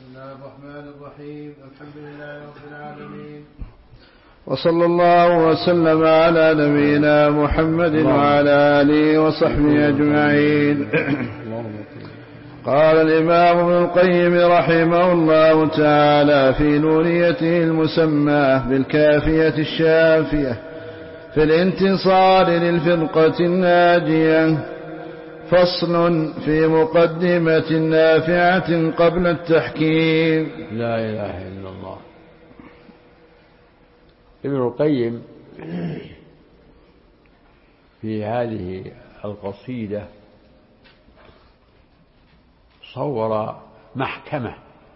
بسم الله الرحمن الرحيم. الحمد لله رب العالمين، وصلى الله وسلم على نبينا محمد وعلى آله وصحبه أجمعين. قال الإمام ابن القيم رحمه الله تعالى في نونيته المسماة بالكافية الشافية في الانتصار للفرقة الناجية: فصل في مقدمة نافعة قبل التحكيم. لا إله إلا الله. ابن القيم في هذه القصيدة صور محكمة،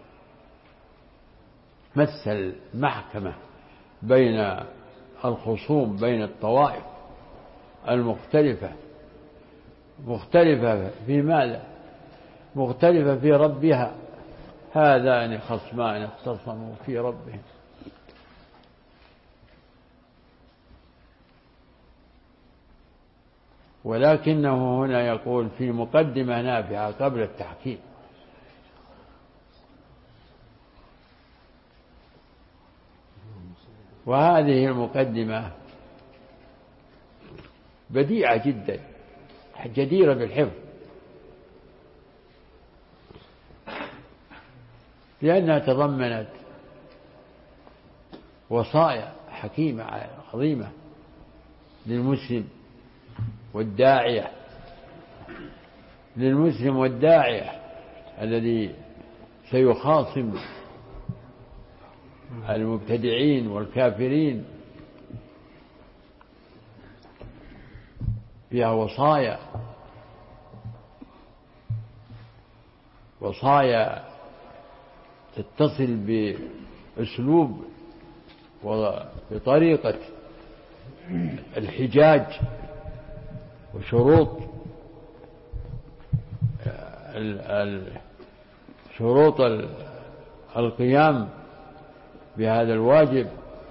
مثل محكمة بين الخصوم، بين الطوائف المختلفة، مختلفة في ماذا؟ مختلفة في ربها. هذان خصمان اختصموا في ربهم. ولكنه هنا يقول في مقدمة نافعة قبل التحكيم. وهذه المقدمة بديعة جدا، جديرة بالحفظ، لأنها تضمنت وصايا حكيمة عظيمة للمسلم والداعية، للمسلم والداعية الذي سيخاصم المبتدعين والكافرين. فيها وصايا تتصل بأسلوب وبطريقة الحجاج وشروط القيام بهذا الواجب.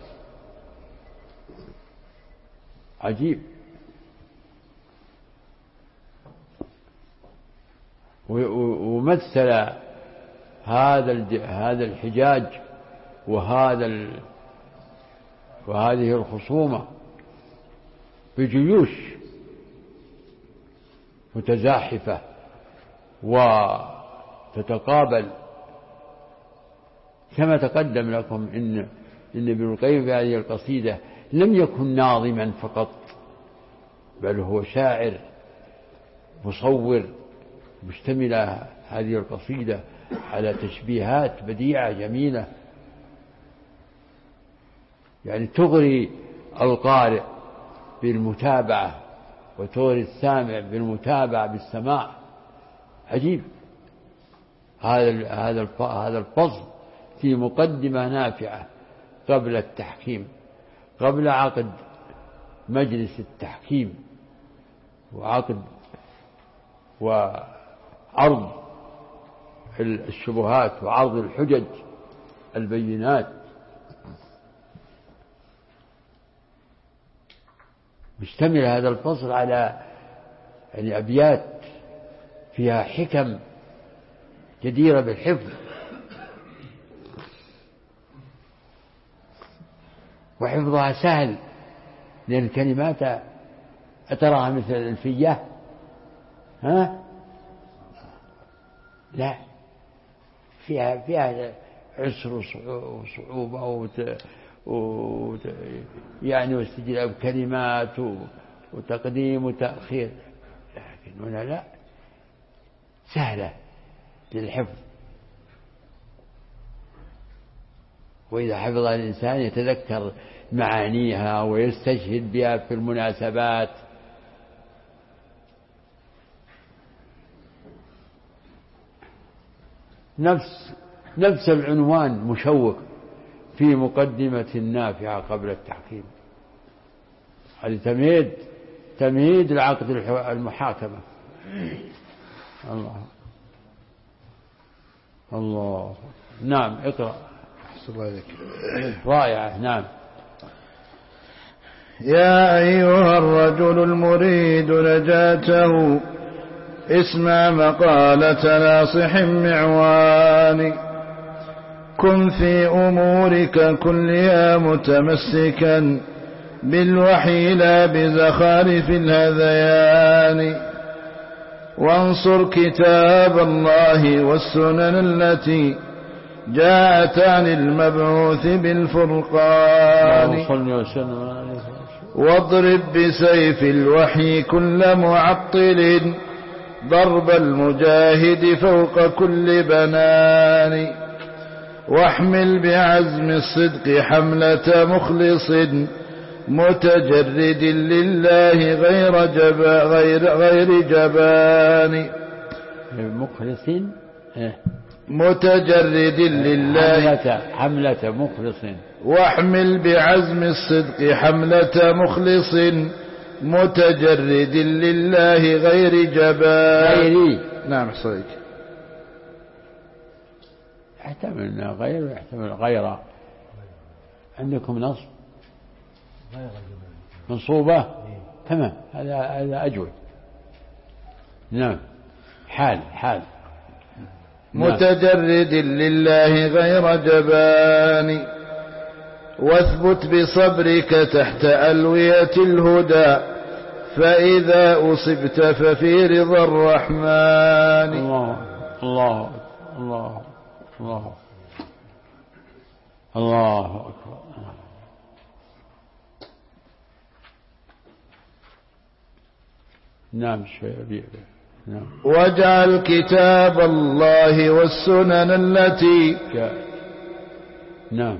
عجيب. ومثل هذا الحجاج وهذه الخصومة بجيوش متزاحفة وتتقابل، كما تقدم لكم إن ابن القيم في هذه القصيدة لم يكن ناظما فقط، بل هو شاعر مصور، مشتملة هذه القصيدة على تشبيهات بديعة جميلة، يعني تغري القارئ بالمتابعة وتغري السامع بالمتابعة بالسماع. عجيب. هذا الفصل في مقدمة نافعة قبل التحكيم، قبل عقد مجلس التحكيم وعرض الشبهات وعرض الحجج البينات. مشتمل هذا الفصل على أبيات فيها حكم جديرة بالحفظ، وحفظها سهل، لأن الكلمات أتراها مثل الألفية؟ لا، فيها عسر وصعوبة يعني واستجلاب كلمات وتقديم وتأخير، لكن هنا لا، سهلة للحفظ. وإذا حفظها الإنسان يتذكر معانيها ويستشهد بها في المناسبات. نفس العنوان مشوق في مقدمة نافعة قبل التحكيم. هذه تمهيد لعقد المحاكمة. الله. نعم، اقرأ. رائعة. نعم. يا أيها الرجل المريد نجاته اسمع مقالة ناصح معوان كن في أمورك كلها متمسكا بالوحي لا بزخارف الهذيان، وانصر كتاب الله والسنن التي جاءت عن المبعوث بالفرقان، واضرب بسيف الوحي كل معطل ضرب المجاهد فوق كل بنان، واحمل بعزم الصدق حملة مخلص متجرد لله غير جبان، مخلص متجرد لله حملة مخلص، واحمل بعزم الصدق حملة مخلص متجرد لله غير جبان. غيري نعم صديق، يحتمل غير ويحتمل غيره. عندكم نصب منصوبة تمام، هذا أجود. نعم حال متجرد لله غير جبان، واثبت بصبرك تحت ألوية الهدى فإذا أصبت ففي رضا الرحمن. الله الله الله الله أكبر. نعم شوية. نعم. واجعل كتاب الله والسنن التي نعم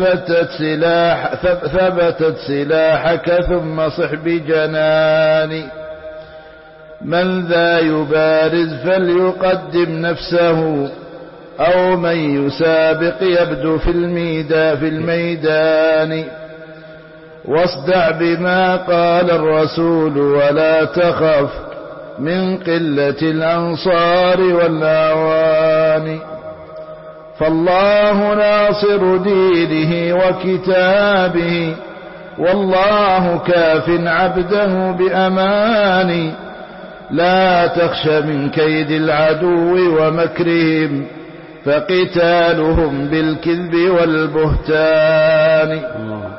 ثبتت سلاحك ثم صح بجنان، من ذا يبارز فليقدم نفسه أو من يسابق يبدو في الميدان، واصدع بما قال الرسول ولا تخف من قلة الأنصار والأعوان، فالله ناصر دينه وكتابه والله كاف عبده بأمان، لا تخش من كيد العدو ومكرهم فقتالهم بالكذب والبهتان،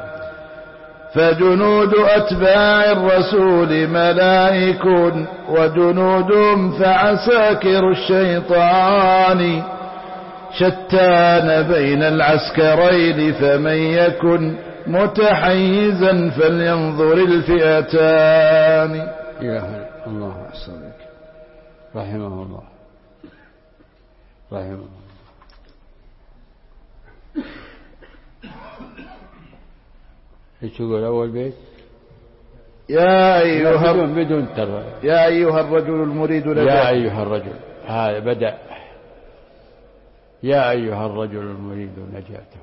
فجنود أتباع الرسول ملائك وجنودهم فعساكر الشيطان، شتان بين العسكرين فمن يكن متحيزا فلينظر الفئتان. يا الله أحسنك رحمه الله رحمه الله. ايش تقول أول بيت؟ يا أيها بدون ترى. يا أيها الرجل المريد نجاته. يا أيها الرجل، هذا بدأ. يا أيها الرجل المريد نجاته.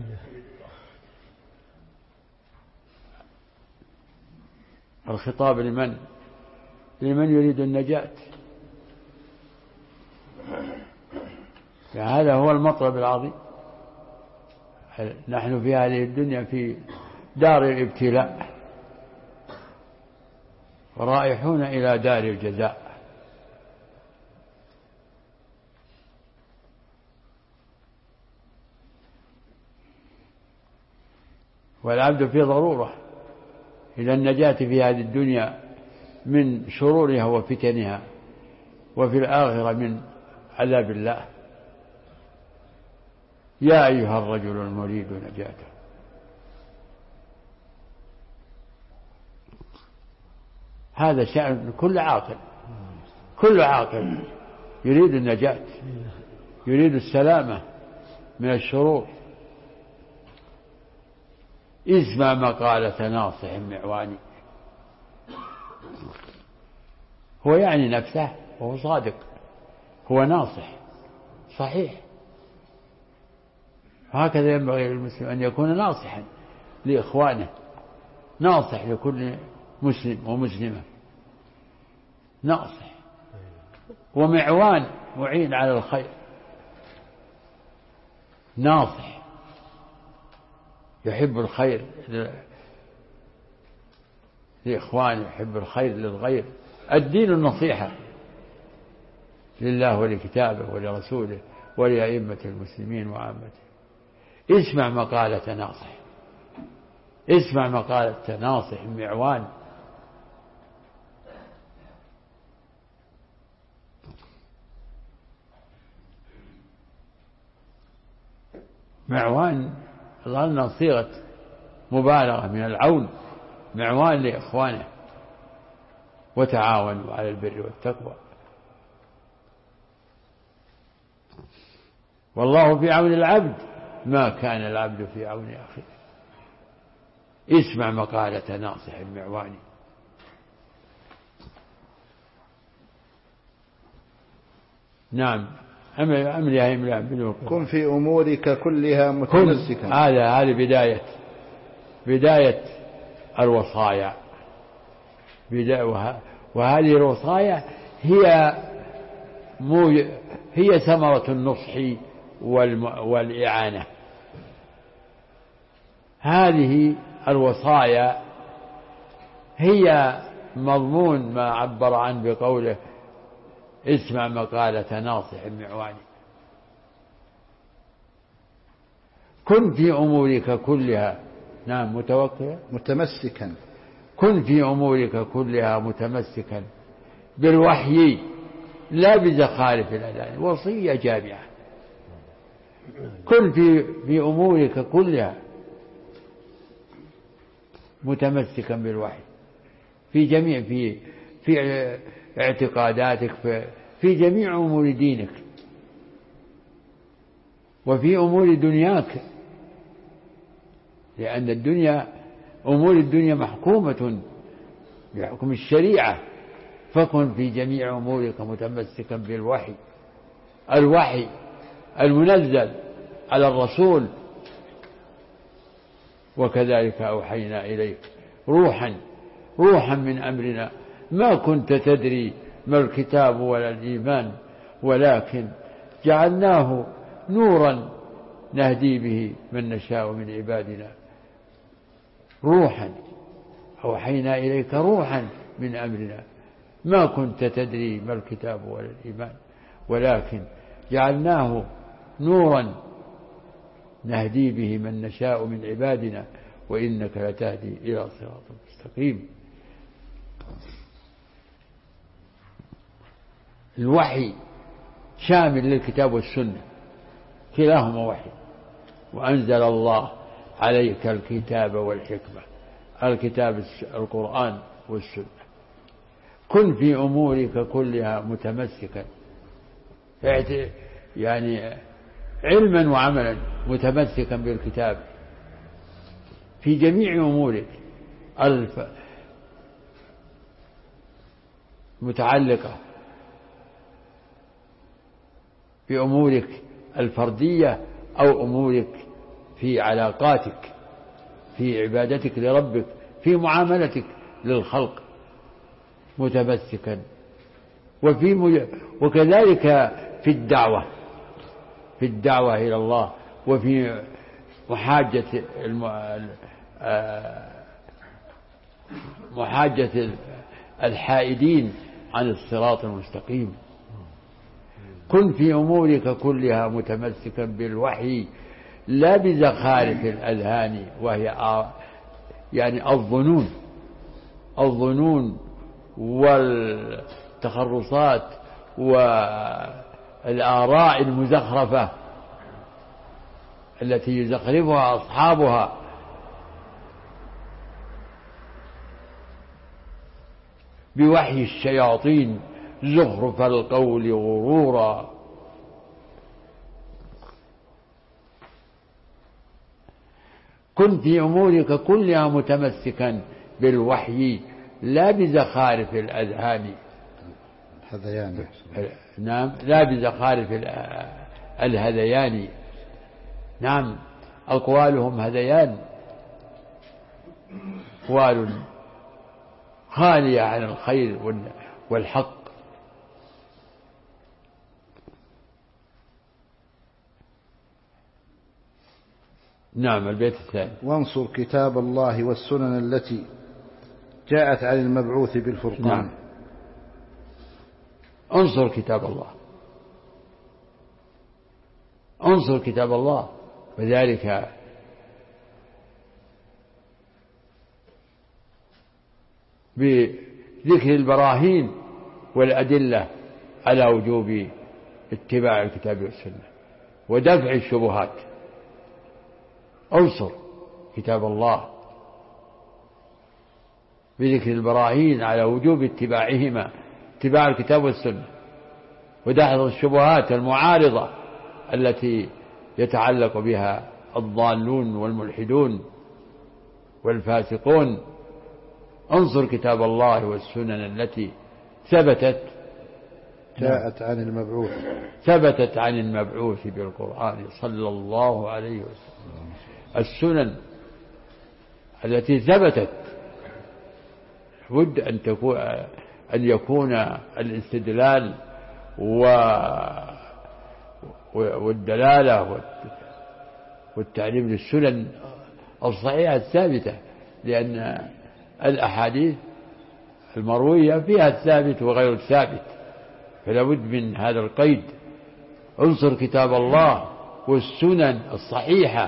الخطاب لمن يريد النجاة. هذا هو المطلب العظيم. نحن في هذه الدنيا في دار الابتلاء ورائحون إلى دار الجزاء. والعبد في ضرورة إلى النجاة في هذه الدنيا من شرورها وفتنها، وفي الآخرة من عذاب الله. يا أيها الرجل المريد نجاته. هذا شأن كل عاقل يريد النجاة، يريد السلامة من الشرور. اسمع مقالة ناصح معواني، هو يعني نفسه وهو صادق، هو ناصح صحيح. هكذا ينبغي للمسلم أن يكون ناصحا لإخوانه، ناصح لكل مسلم ومسلمة، ناصح ومعوان معين على الخير، ناصح يحب الخير لإخوانه، يحب الخير للغير. الدين النصيحة لله ولكتابه ولرسوله ولأئمة المسلمين وعامته. اسمع مقالة ناصح، اسمع مقالة ناصح معوان. معوان ظلنا صيغة مبالغة من العون، معوان لإخوانه، وتعاونوا على البر والتقوى، والله في عون العبد ما كان العبد في عون أخيه. اسمع مقالة ناصح المعواني. نعم. كن في أمورك كلها متمسكا. هذه بداية الوصايا، وهذه الوصايا هي ثمرة النصح والإعانة. هذه الوصايا هي مضمون ما عبر عنه بقوله اسمع مقالة ناصح المعواني. كن في أمورك كلها، نعم، متمسكا. كن في أمورك كلها متمسكا بالوحي لا بزخارف الأذان. وصية جامعة. كن في أمورك كلها متمسكا بالوحي في جميع في اعتقاداتك، في جميع أمور دينك وفي أمور دنياك، لأن أمور الدنيا محكومة بحكم الشريعة. فكن في جميع أمورك متمسكا بالوحي، الوحي المنزل على الرسول. وكذلك أوحينا إليك روحا من أمرنا ما كنت تدري ما الكتاب ولا الإيمان ولكن جعلناه نورا نهدي به من نشاء من عبادنا. أوحينا إليك روحا من أمرنا ما كنت تدري ما الكتاب ولا الإيمان ولكن جعلناه نورا نهدي به من نشاء من عبادنا وإنك لتهدي إلى صراط مستقيم. الوحي شامل للكتاب والسنة، كلاهما وحي. وأنزل الله عليك الكتاب والحكمة، الكتاب القرآن والسنة. كن في أمورك كلها متمسكا، يعني علما وعملا متمسكا بالكتاب في جميع أمورك متعلقة بأمورك الفردية أو أمورك في علاقاتك، في عبادتك لربك، في معاملتك للخلق متمسكا. وكذلك في الدعوة إلى الله، وفي محاجة الحائدين عن الصراط المستقيم. كن في أمورك كلها متمسكا بالوحي لا بزخارف الأذهان، وهي يعني الظنون والتخرصات والآراء المزخرفة التي يزخرفها أصحابها. بوحي الشياطين زخرف القول غرورا. كن في أمورك كلها متمسكا بالوحي لا بزخارف الأذهان. نعم، لا بزخارف الهذيان. نعم، أقوالهم هذيان، أقوال خالية عن الخير والحق. نعم. البيت الثاني: وانصر كتاب الله والسنن التي جاءت عن المبعوث بالفرقان. نعم. انصر كتاب الله، انصر كتاب الله وذلك بذكر البراهين والأدلة على وجوب اتباع الكتاب والسنة ودفع الشبهات. انصر كتاب الله بذكر البراهين على وجوب اتباعهما، اتباع الكتاب والسنة، ودحض الشبهات المعارضة التي يتعلق بها الضالون والملحدون والفاسقون. انصر كتاب الله والسنن التي جاءت عن المبعوث ثبتت عن المبعوث بالقرآن صلى الله عليه وسلم. السنن التي ثبتت ود أن يكون الاستدلال والدلالة والتعليم للسنن الصحيحة الثابتة، لأن الأحاديث المروية فيها الثابت وغير الثابت، فلا بد من هذا القيد. انصر كتاب الله والسنن الصحيحة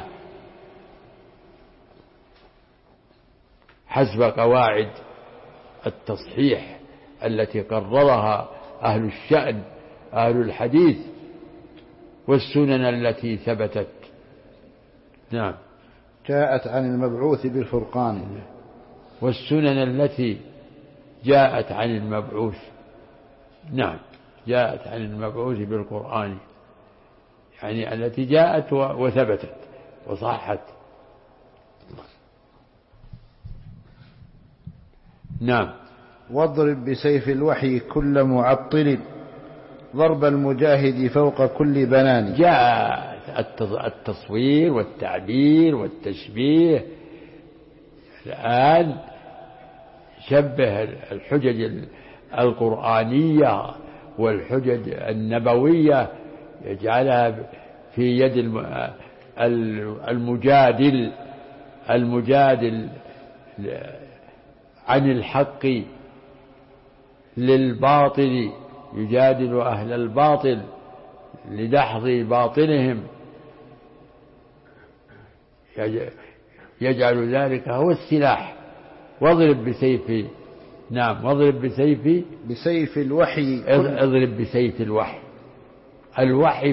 حسب قواعد التصحيح التي قررها أهل الشأن أهل الحديث، والسنن التي ثبتت. نعم. جاءت عن المبعوث بالفرقان. والسنن التي جاءت عن المبعوث. نعم، جاءت عن المبعوث بالقرآن، يعني التي جاءت وثبتت وصحت. نعم. واضرب بسيف الوحي كل معطل ضرب المجاهد فوق كل بنان. جاء التصوير والتعبير والتشبيه. الآن شبه الحجج القرآنية والحجج النبوية، يجعلها في يد المجادل عن الحق للباطل، يجادل أهل الباطل لدحض باطلهم، يجعل ذلك هو السلاح. واضرب بسيف. نعم. واضرب بسيف الوحي. اضرب بسيف الوحي. الوحي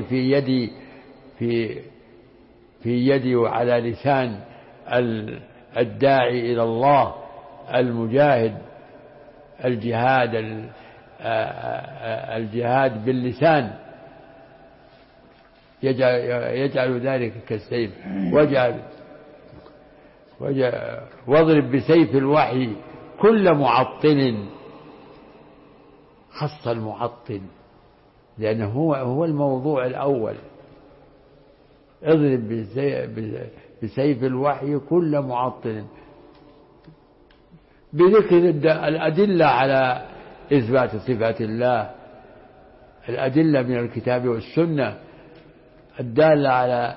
في يدي وعلى لسان الداعي إلى الله المجاهد. الجهاد باللسان يجعل ذلك كالسيف. واضرب بسيف الوحي كل معطل. خص المعطل لأنه هو الموضوع الأول. اضرب بسيف الوحي كل معطل، بذكر الأدلة على إثبات صفات الله، الأدلة من الكتاب والسنة الدالة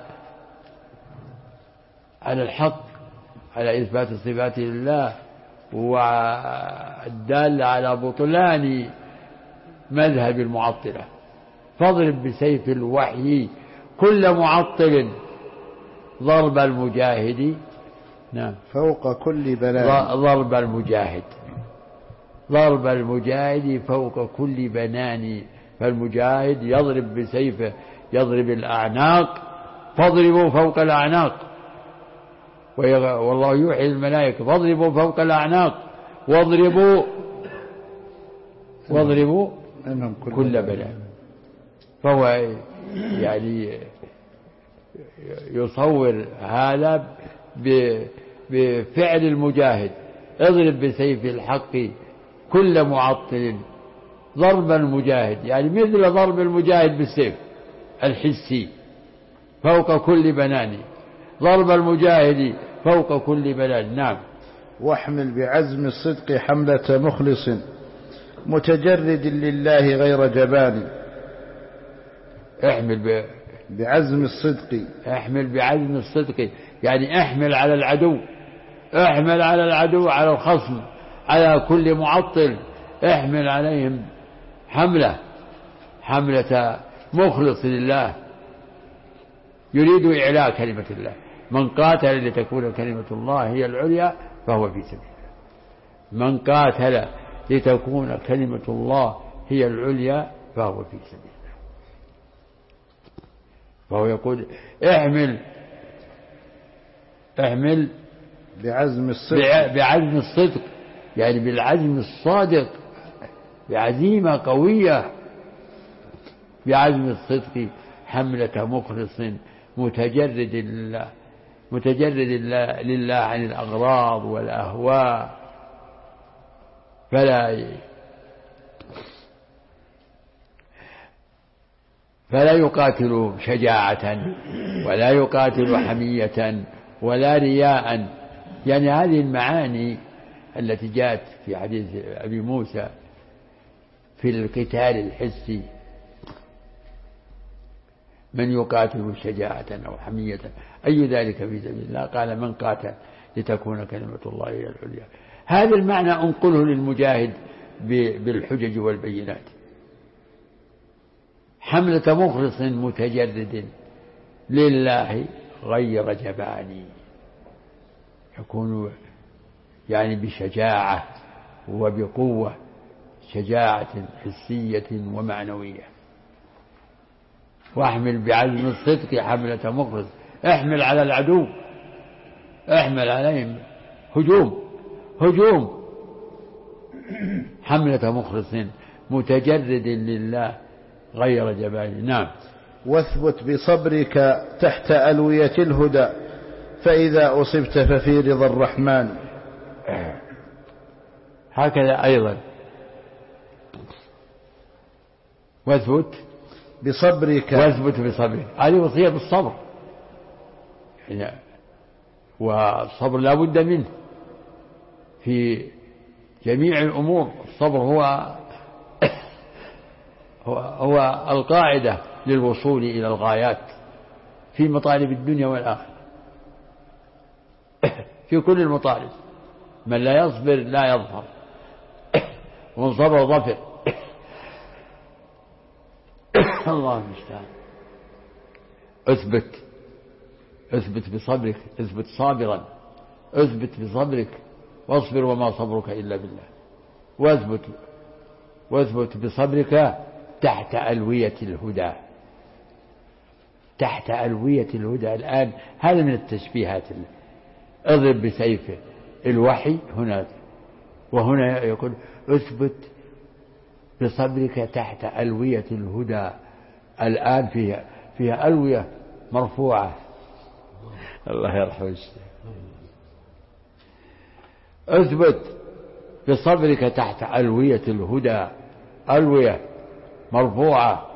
على الحق، على إثبات صفات الله، والدالة على بطلان مذهب المعطلة. فاضرب بسيف الوحي كل معطل ضرب المجاهد. نعم. فوق كل بنان. ضرب المجاهد فوق كل بنان. فالمجاهد يضرب بسيفه، يضرب الأعناق، فاضربوا فوق الأعناق. والله يوحي الملائكة فاضربوا فوق الأعناق واضربوا كل بنان. فهو يعني يصور هذا بفعل المجاهد. اضرب بسيف الحق كل معطل ضرب المجاهد، يعني مثل ضرب المجاهد بالسيف الحسي فوق كل بنان. ضرب المجاهد فوق كل بنان. نعم. واحمل بعزم الصدق حملة مخلص متجرد لله غير جبان. احمل بعزم الصدق. احمل بعزم الصدق، يعني احمل على العدو، احمل على العدو، على الخصم، على كل معطل، احمل عليهم حملة مخلص لله. يريد إعلاء كلمة الله. من قاتل لتكون كلمة الله هي العليا فهو في سبيل الله. من قاتل لتكون كلمة الله هي العليا فهو في سبيل الله. فهو يقول احمل بعزم الصدق، يعني بالعزم الصادق، بعزيمة قوية، بعزم الصدق حملة مخلص متجرد لله عن الأغراض والأهواء، فلا يقاتل شجاعة ولا يقاتل حمية ولا رياء. يعني هذه المعاني التي جاءت في حديث أبي موسى في القتال الحسي، من يقاتل شجاعة أو حمية أي ذلك في سبيل الله؟ قال من قاتل لتكون كلمة الله هي العليا. هذا المعنى أنقله للمجاهد بالحجج والبينات. حملة مخلص متجرد لله غير جبان، يكون يعني بشجاعة وبقوة، شجاعة حسية ومعنوية. واحمل بعزم الصدق حملة مخلص، احمل على العدو، احمل عليهم هجوم حملة مخلص متجرد لله غير جبان. نعم. واثبت بصبرك تحت ألوية الهدى، فإذا أصبت ففي رضا الرحمن. هكذا أيضا واثبت بصبرك، هذه وصية بالصبر، يعني والصبر لا بد منه في جميع الأمور. الصبر هو القاعدة للوصول إلى الغايات في مطالب الدنيا والآخرة، في كل المطالب. من لا يصبر لا يظفر، ومن صبر ظفر. الله المستعان. اثبت بصبرك، اثبت صابرا، اثبت بصبرك، واصبر وما صبرك إلا بالله. واثبت بصبرك تحت ألوية الهدى. تحت ألوية الهدى الآن هذا من التشبيهات. اضرب بسيفه الوحي هنا، وهنا يقول اثبت بصبرك تحت ألوية الهدى. الآن فيها ألوية مرفوعة. الله يرحمه. اثبت بصبرك تحت ألوية الهدى، ألوية مرفوعة.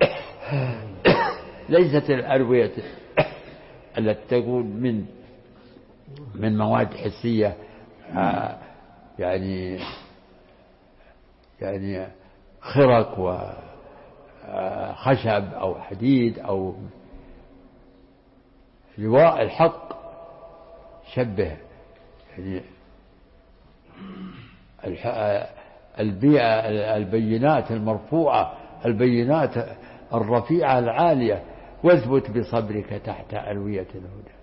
ليست الألوية التي تكون من مواد حسية، يعني خرق وخشب أو حديد أو لواء الحق. شبه يعني البينات المرفوعة، البينات الرفيعة العالية. واثبت بصبرك تحت ألوية الهدى.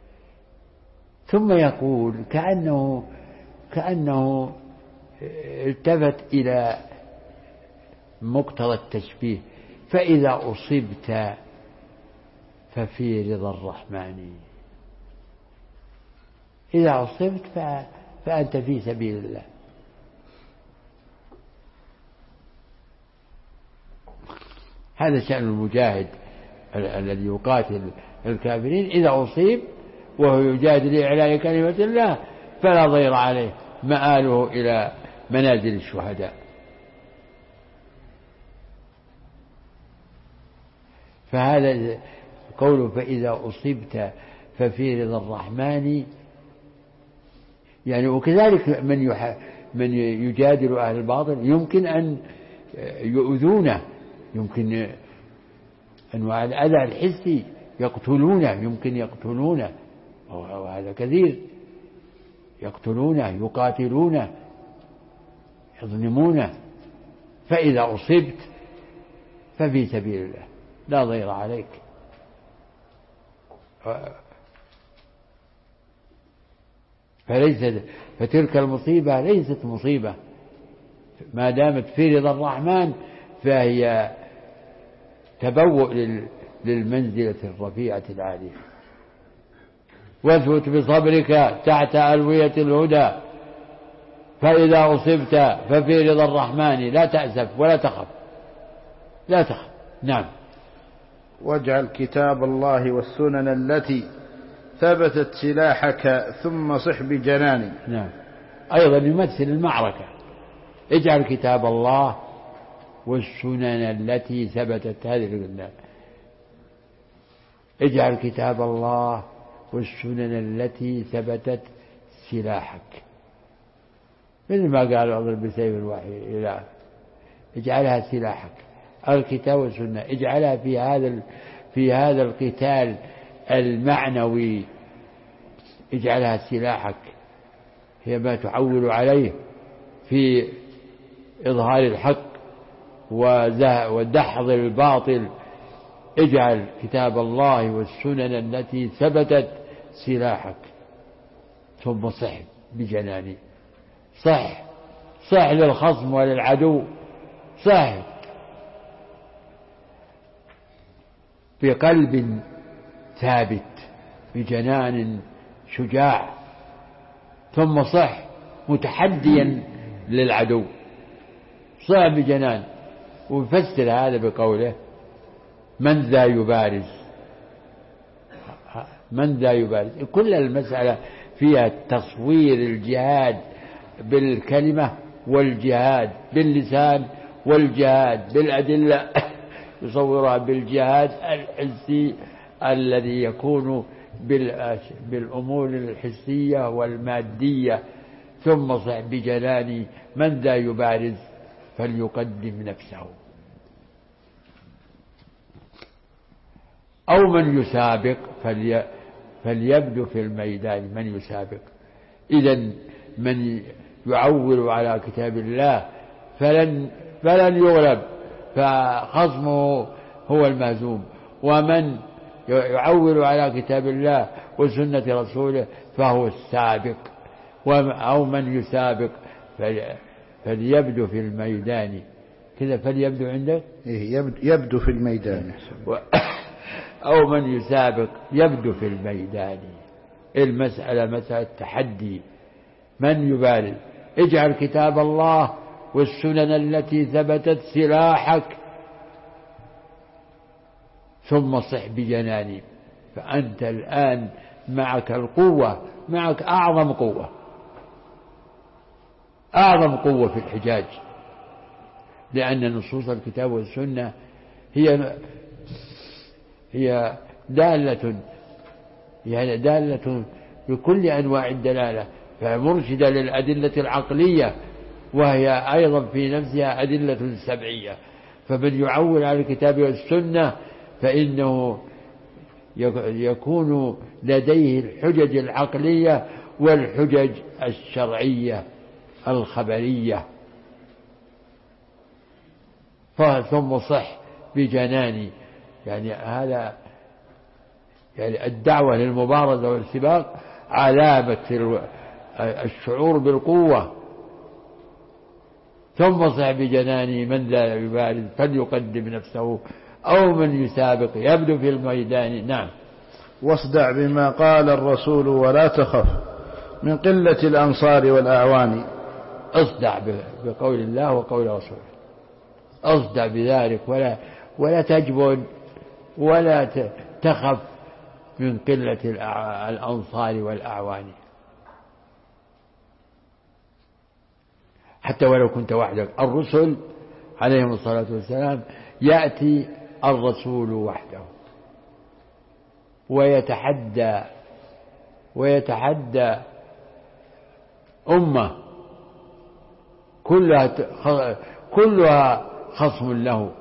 ثم يقول كأنه التفت إلى مقتضى التشبيه: فإذا أصبت ففي رضا الرحمن. إذا أصبت فأنت في سبيل الله. هذا شأن المجاهد الذي يقاتل الكافرين. إذا أصيب وهو يجادل لإعلاء كلمة الله فلا ضير عليه، مآله إلى منازل الشهداء. فهذا قوله فإذا أصبت ففي رضا الرحمن، يعني وكذلك من يجادل أهل الباطل يمكن أن يؤذونه، يمكن أنواع الأذى الحسي، يقتلونه، يمكن يقتلونه، وهذا كثير، يقتلونه، يقاتلونه، يظلمونه. فإذا أصبت ففي سبيل الله لا ضير عليك. فتلك المصيبة ليست مصيبة ما دامت في رضا الرحمن، فهي تبوء للمنزلة الرفيعة العالية. واثبت بصبرك تحت ألوية الهدى، فإذا أصبت ففي رضا الرحمن لا تأسف ولا تخف، لا تخف. نعم. واجعل كتاب الله والسنن التي ثبتت سلاحك ثم صح بجنان. نعم. أيضا يمثل المعركة. اجعل كتاب الله والسنن التي ثبتت، هذه الجنان. اجعل كتاب الله والسنن التي ثبتت سلاحك، مثل ما قال اضرب بسيف الوحي، اجعلها سلاحك. الكتاب والسنة اجعلها في هذا القتال المعنوي، اجعلها سلاحك، هي ما تعول عليه في إظهار الحق ودحض الباطل. اجعل كتاب الله والسنن التي ثبتت سلاحك ثم صح بجناني. صح للخصم وللعدو، صح بقلب ثابت بجنان شجاع، ثم صح متحديا للعدو، صح بجنان. ويفسر هذا بقوله من ذا يبارز، من ذا يبارز. كل المسألة فيها تصوير الجهاد بالكلمة والجهاد باللسان والجهاد بالأدلة، يصورها بالجهاد الحسي الذي يكون بالأمور الحسية والمادية. ثم صح بجناني من ذا يبارز فليقدم نفسه، أو من يسابق فليبدو في الميدان. من يسابق، إذن من يعول على كتاب الله فلن يغلب، فخصمه هو المهزوم. ومن يعول على كتاب الله وسنة رسوله فهو السابق. أو من يسابق فليبدو في الميدان. كذا فليبدو عندك يبدو في الميدان. أو من يسابق يبدو في الميدان. المسألة مسألة تحدي. من يبارز، اجعل كتاب الله والسنن التي ثبتت سلاحك ثم صح بجناني. فأنت الآن معك القوة، معك أعظم قوة، أعظم قوة في الحجاج، لأن نصوص الكتاب والسنة هي دالة بكل أنواع الدلالة، فمرشدة للأدلة العقلية، وهي أيضا في نفسها أدلة سبعية. فمن يعول على الكتاب والسنة فإنه يكون لديه الحجج العقلية والحجج الشرعية الخبرية. ثم صح بجناني، يعني هذا يعني الدعوة للمبارزة والسباق علامة الشعور بالقوة. ثم صح بجناني من لا يبارز فليقدم نفسه، أو من يسابق يبدو في الميدان. نعم. واصدع بما قال الرسول ولا تخف من قلة الأنصار والأعوان. اصدع بقول الله وقول رسوله، اصدع بذلك ولا تجبن ولا تخف من قلة الأنصار والأعوان، حتى ولو كنت وحدك. الرسل عليهم الصلاة والسلام يأتي الرسول وحده ويتحدى أمة كلها خصم له،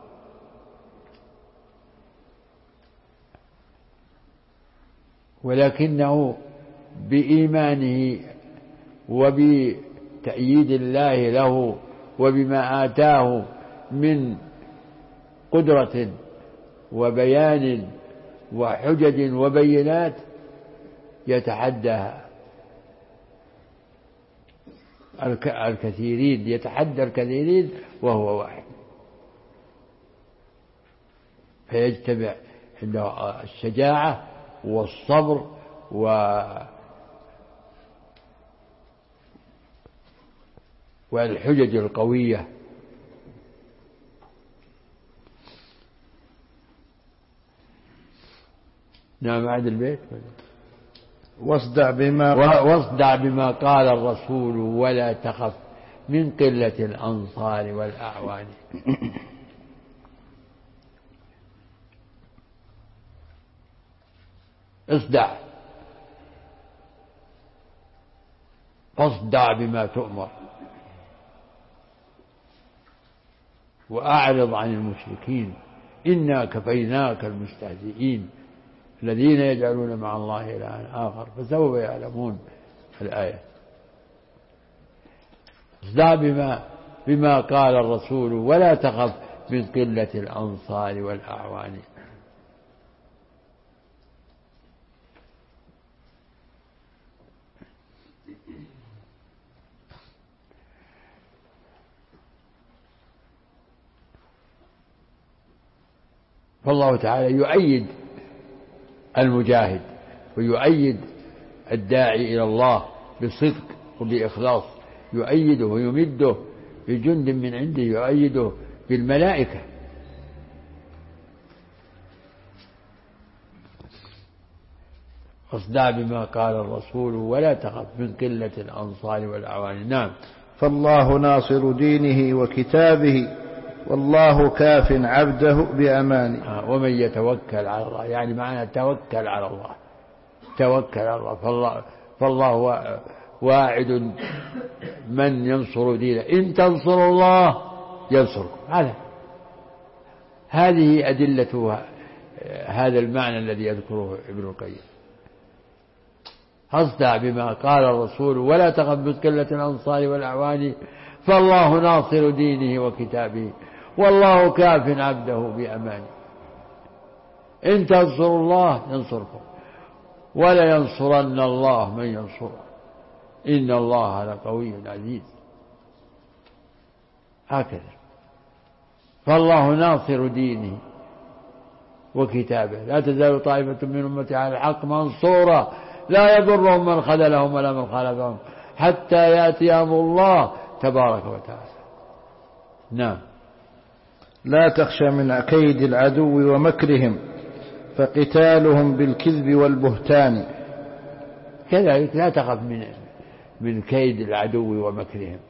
ولكنه بإيمانه وبتأييد الله له وبما آتاه من قدرة وبيان وحجج وبينات يتحدى الكثيرين وهو واحد، فيجتمع عنده الشجاعة والصبر والحجج القوية. نعم، بعد البيت واصدع بما قال الرسول ولا تخف من قلة الأنصار والأعوان. فاصدع بما تؤمر وأعرض عن المشركين إنا كفيناك المستهزئين الذين يجعلون مع الله إلها آخر فسوف يعلمون. الآية. اصدع بما قال الرسول ولا تخف من قلة الأنصار والأعوان. فالله تعالى يؤيد المجاهد ويؤيد الداعي إلى الله بصدق وبإخلاص، يؤيده ويمده بجند من عنده، يؤيده بالملائكة. اصدع بما قال الرسول ولا تخف من قلة الأنصار والأعوان. نعم. فالله ناصر دينه وكتابه والله كاف عبده بأمانه. ومن يتوكل على الله، يعني معنى توكل على الله، توكل على الله. فالله واعد من ينصر دينه، إن تنصروا الله ينصركم. هذه أدلة هذا المعنى الذي يذكره ابن القيم. اصدع بما قال الرسول ولا تخف من قلة الأنصار والأعوان فالله ناصر دينه وكتابه والله كاف عبده بأمانه. إن تنصروا الله ينصركم ولا ينصرن الله من ينصره إن الله لقوي عزيز. هكذا. فالله ناصر دينه وكتابه لا تزال طائفة من أمتي على الحق منصورة لا يضرهم من خذلهم ولا من خالفهم حتى يأتي أمر الله تبارك وتعالى. نعم. لا تخشى من كيد العدو ومكرهم فقتالهم بالكذب والبهتان. كذلك لا تخف من كيد العدو ومكرهم،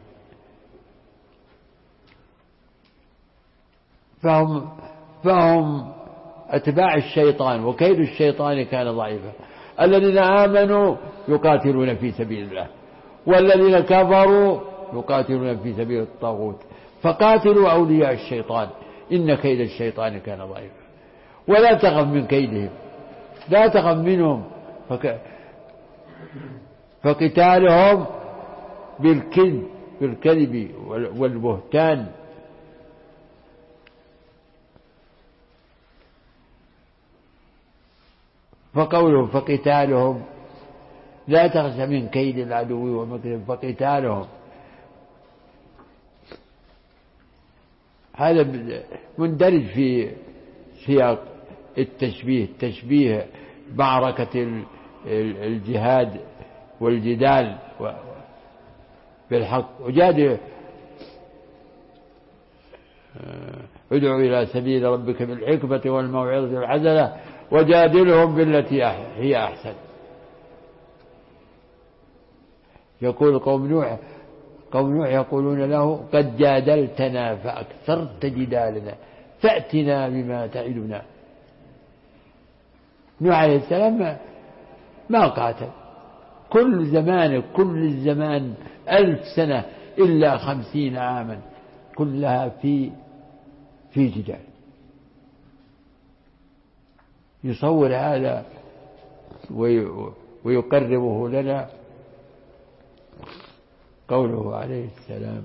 فهم أتباع الشيطان وكيد الشيطان كان ضعيفا. الذين آمنوا يقاتلون في سبيل الله والذين كفروا يقاتلون في سبيل الطاغوت فقاتلوا أولياء الشيطان إن كيد الشيطان كان ضعيفا. ولا تخف من كيدهم، لا تخف منهم، فقتالهم بالكذب والبهتان. فقوله فقتالهم لا تخشى من كيد العدو ومكرهم فقتالهم، هذا مندرج في سياق التشبيه، تشبيه معركة الجهاد والجدال بالحق. وجادل ادعو إلى سبيل ربك بالحكمة والموعظة الحسنة وجادلهم بالتي هي أحسن. يقول قوم نوح يقولون له قد جادلتنا فأكثرت جدالنا فأتنا بما تعدنا. نوح عليه السلام ما قاتل، كل الزمان 1000 سنة إلا 50 عاما كلها في جدال. يصور هذا ويقربه لنا قوله عليه السلام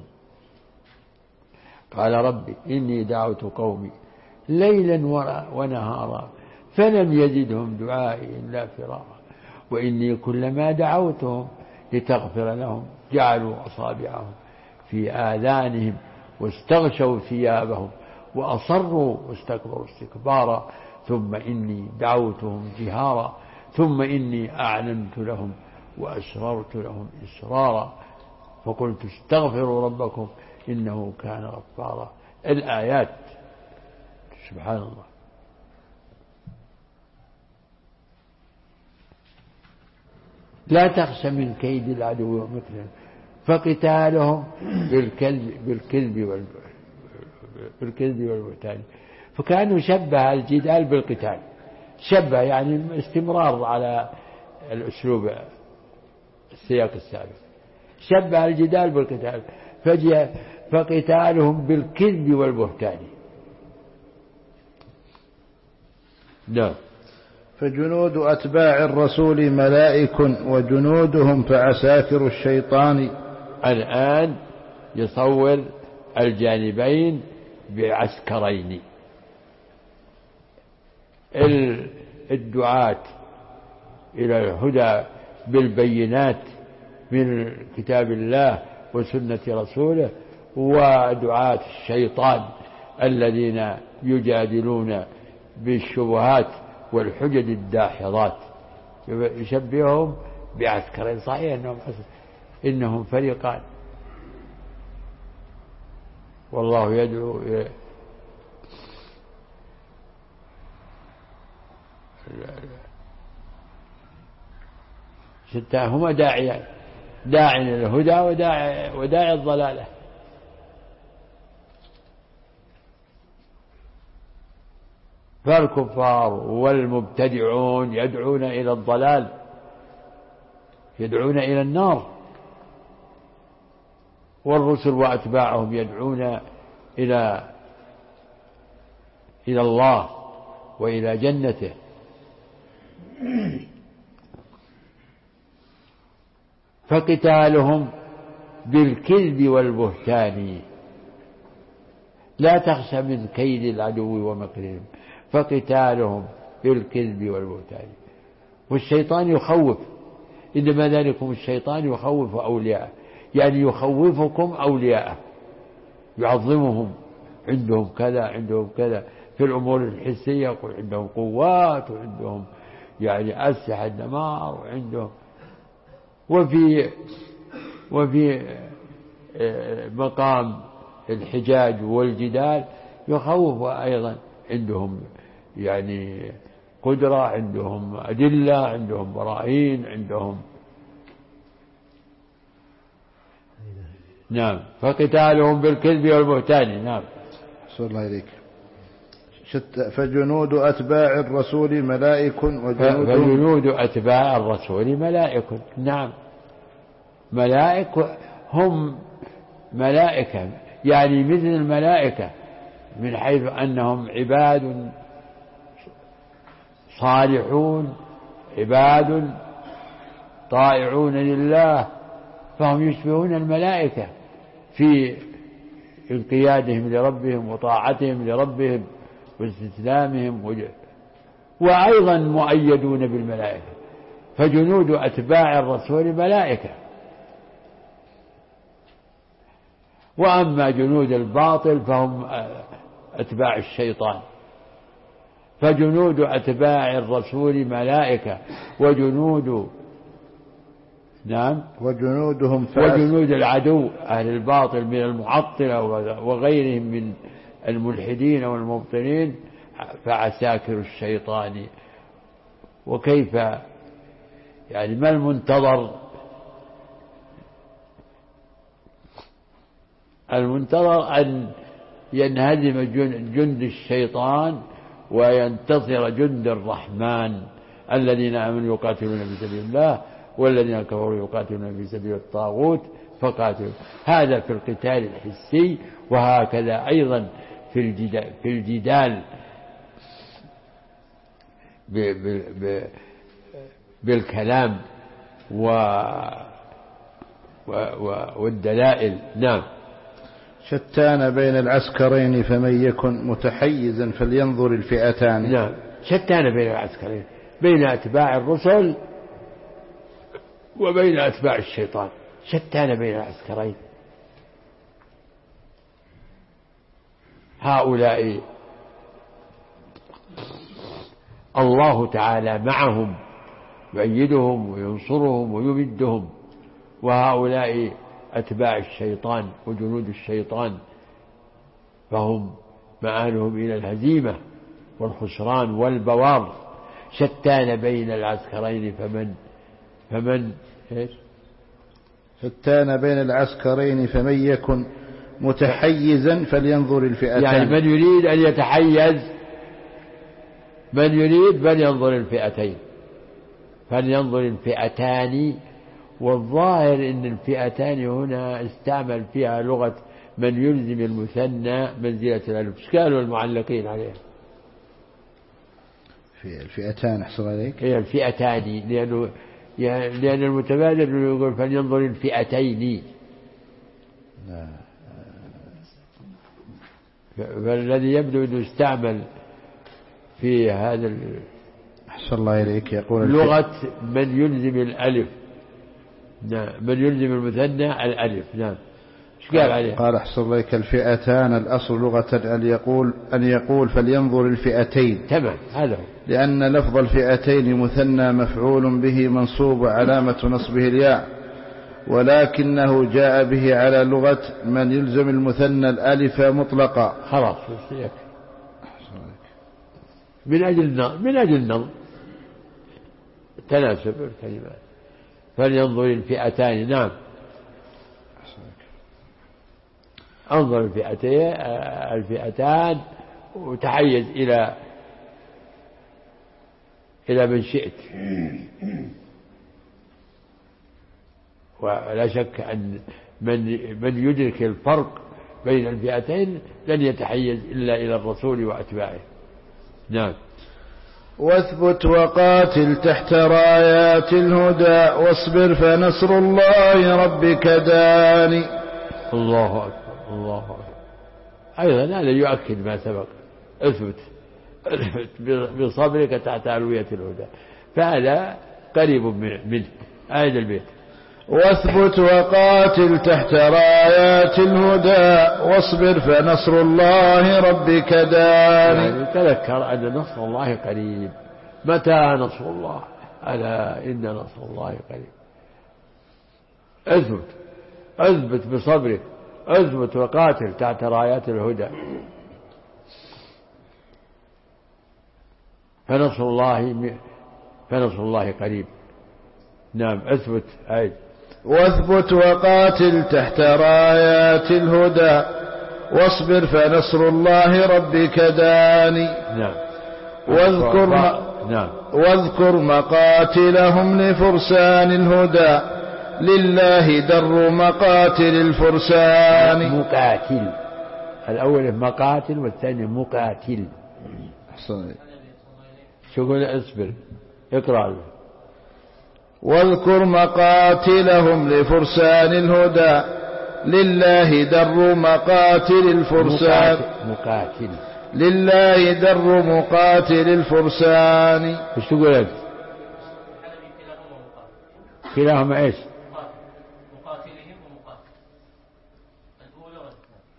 قال رب إني دعوت قومي ليلا ونهارا فلم يزدهم دعائي إلا فرارا وإني كلما دعوتهم لتغفر لهم جعلوا أصابعهم في آذانهم واستغشوا ثيابهم وأصروا واستكبروا استكبارا ثم إني دعوتهم جهارا ثم إني أعلنت لهم وأسررت لهم إسرارا فقلت استغفروا ربكم إنه كان غفارا. الآيات سبحان الله. لا تخش من كيد العدو ومكرهم فقتالهم بالكذب والبهتان. فكانوا شبه الجدال بالقتال، شبه يعني استمرار على الأسلوب السياق السابق، شبه الجدال بالقتال فقتالهم بالكذب والبهتان. نعم. فجنود أتباع الرسول ملائك وجنودهم فعساكر الشيطان. الآن يصور الجانبين بعسكرين. الدعاة إلى الهدى بالبينات من كتاب الله وسنة رسوله، ودعاة الشيطان الذين يجادلون بالشبهات والحجج الداحضات. يشبههم بعسكرين، صحيح إنهم فريقان، والله يدعو إلى هما داعيان، داعي إلى الهدى وداعي الضلالة. فالكفار والمبتدعون يدعون إلى الضلال، يدعون إلى النار، والرسل وأتباعهم يدعون إلى الله وإلى جنته. فقتالهم بالكذب والبهتان. لا تخش من كيد العدو ومكرهم فقتالهم بالكذب والبهتان. والشيطان يخوف، إنما ذلكم الشيطان يخوف أولياءه، يعني يخوفكم أولياءه، يعظمهم، عندهم كذا عندهم كذا في الأمور الحسية، يقول عندهم قوات وعندهم يعني أسلحة دمار وعندهم، وفي مقام الحجاج والجدال يخوف أيضا، عندهم يعني قدرة، عندهم أدلة، عندهم براهين، عندهم. نعم. فقتالهم بالكذب والبهتان. نعم. صلى الله عليك. فجنود أتباع الرسول ملائك فجنود أتباع الرسول ملائك. نعم. ملائك هم ملائكة، يعني مثل الملائكة من حيث أنهم عباد صالحون، عباد طائعون لله، فهم يشبهون الملائكة في انقيادهم لربهم وطاعتهم لربهم واستسلامهم، وأيضا مؤيدون بالملائكة. فجنود أتباع الرسول ملائكة. وأما جنود الباطل فهم أتباع الشيطان. فجنود أتباع الرسول ملائكة وجنود وجنودهم وجنود العدو أهل الباطل من المعطلة وغيرهم من الملحدين والمبطلين فعساكر الشيطان. وكيف يعني ما المنتظر؟ المنتظر أن ينهزم جند الشيطان وينتصر جند الرحمن الذين آمنوا يقاتلون في سبيل الله والذين كفروا يقاتلون في سبيل الطاغوت فقاتلوا. هذا في القتال الحسي، وهكذا أيضا في الجدال بالكلام والدلائل. نعم. شتان بين العسكرين فمن يكن متحيزا فلينظر الفئتان. نعم. شتان بين العسكرين، بين أتباع الرسل وبين أتباع الشيطان، شتان بين العسكرين. هؤلاء الله تعالى معهم يؤيدهم وينصرهم ويمدهم، وهؤلاء أتباع الشيطان وجنود الشيطان فهم مآلهم إلى الهزيمة والخسران والبوار. شتان بين العسكرين فمن إيش؟ شتان بين العسكرين فمن يكن متحيزا فلينظر الفئتان. يعني من يريد أن يتحيز، من يريد فلينظر الفئتين، فلينظر الفئتان. والظاهر أن الفئتان هنا استعمل فيها لغة من يلزم المثنى منزلة الألف. ايش قالوا المعلقين عليه؟ في الفئتان أحسن عليك. هي الفئتان، لأن المتبادر يقول فلينظر الفئتين. فالذي يبدو أنه استعمل في هذا أحسن الله إليك يقول لغة من يلزم الألف. نعم، من يلزم المثنى الألف. نعم، ايش قال عليه؟ قال أحسن الله إليك الفئتان الأصل لغة أن يقول فلينظر الفئتين. تمام، هذا هو. لأن لفظ الفئتين مثنى مفعول به منصوب علامة نصبه الياء، ولكنه جاء به على لغة من يلزم المثنى الألف مطلقا. خلاص من أجل النظم تناسب الكلمات. فلينظر الفئتان. نعم، انظر الفئتان وتحيز إلى من شئت. ولا شك أن من يدرك الفرق بين الفئتين لن يتحيز إلا إلى الرسول وأتباعه. نعم. واثبت وقاتل تحت رايات الهدى واصبر فنصر الله ربك داني. الله أكبر، الله أكبر. أيضا هذا يؤكد ما سبق. اثبت بصبرك تحت علوية الهدى، فهذا قريب منه. آية البيت. واثبت وقاتل تحت رايات الهدى واصبر فنصر الله ربك داني. يعني تذكر أن نصر الله قريب. متى نصر الله؟ ألا إن نصر الله قريب. اثبت بصبرك، اثبت وقاتل تحت رايات الهدى فنصر الله قريب. نعم، اثبت. واثبت وقاتل تحت رايات الهدى واصبر فنصر الله ربك داني. نعم. واذكر مقاتلهم لفرسان الهدى لله در مقاتل الفرسان. مقاتل، الأول مقاتل والثاني مقاتل. شو قول؟ اصبر، اقرأ. واذكر مقاتلهم لفرسان الهدى لله در مقاتل الفرسان. مقاتل لله در مقاتل الفرسان. ايش تقول انت؟ كلاهما ايش؟ مقاتلهم ومقاتل الأولى والثانية.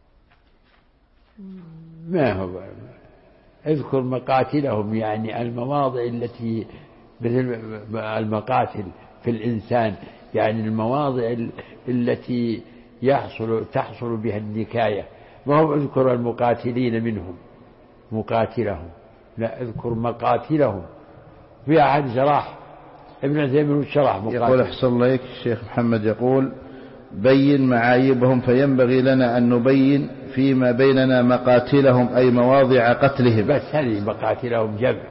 ما هو اذكر مقاتلهم، يعني المواضع التي مثل المقاتل في الإنسان، يعني المواضع التي تحصل بها النكاية. ما هو اذكر المقاتلين منهم مقاتلهم، لا، اذكر مقاتلهم. في أحد شرح ابن عثيمين شرح مقاتل. يقول أحسن الله الشيخ محمد يقول بين معايبهم، فينبغي لنا أن نبين فيما بيننا مقاتلهم أي مواضع قتلهم. بس هذه مقاتلهم جمع.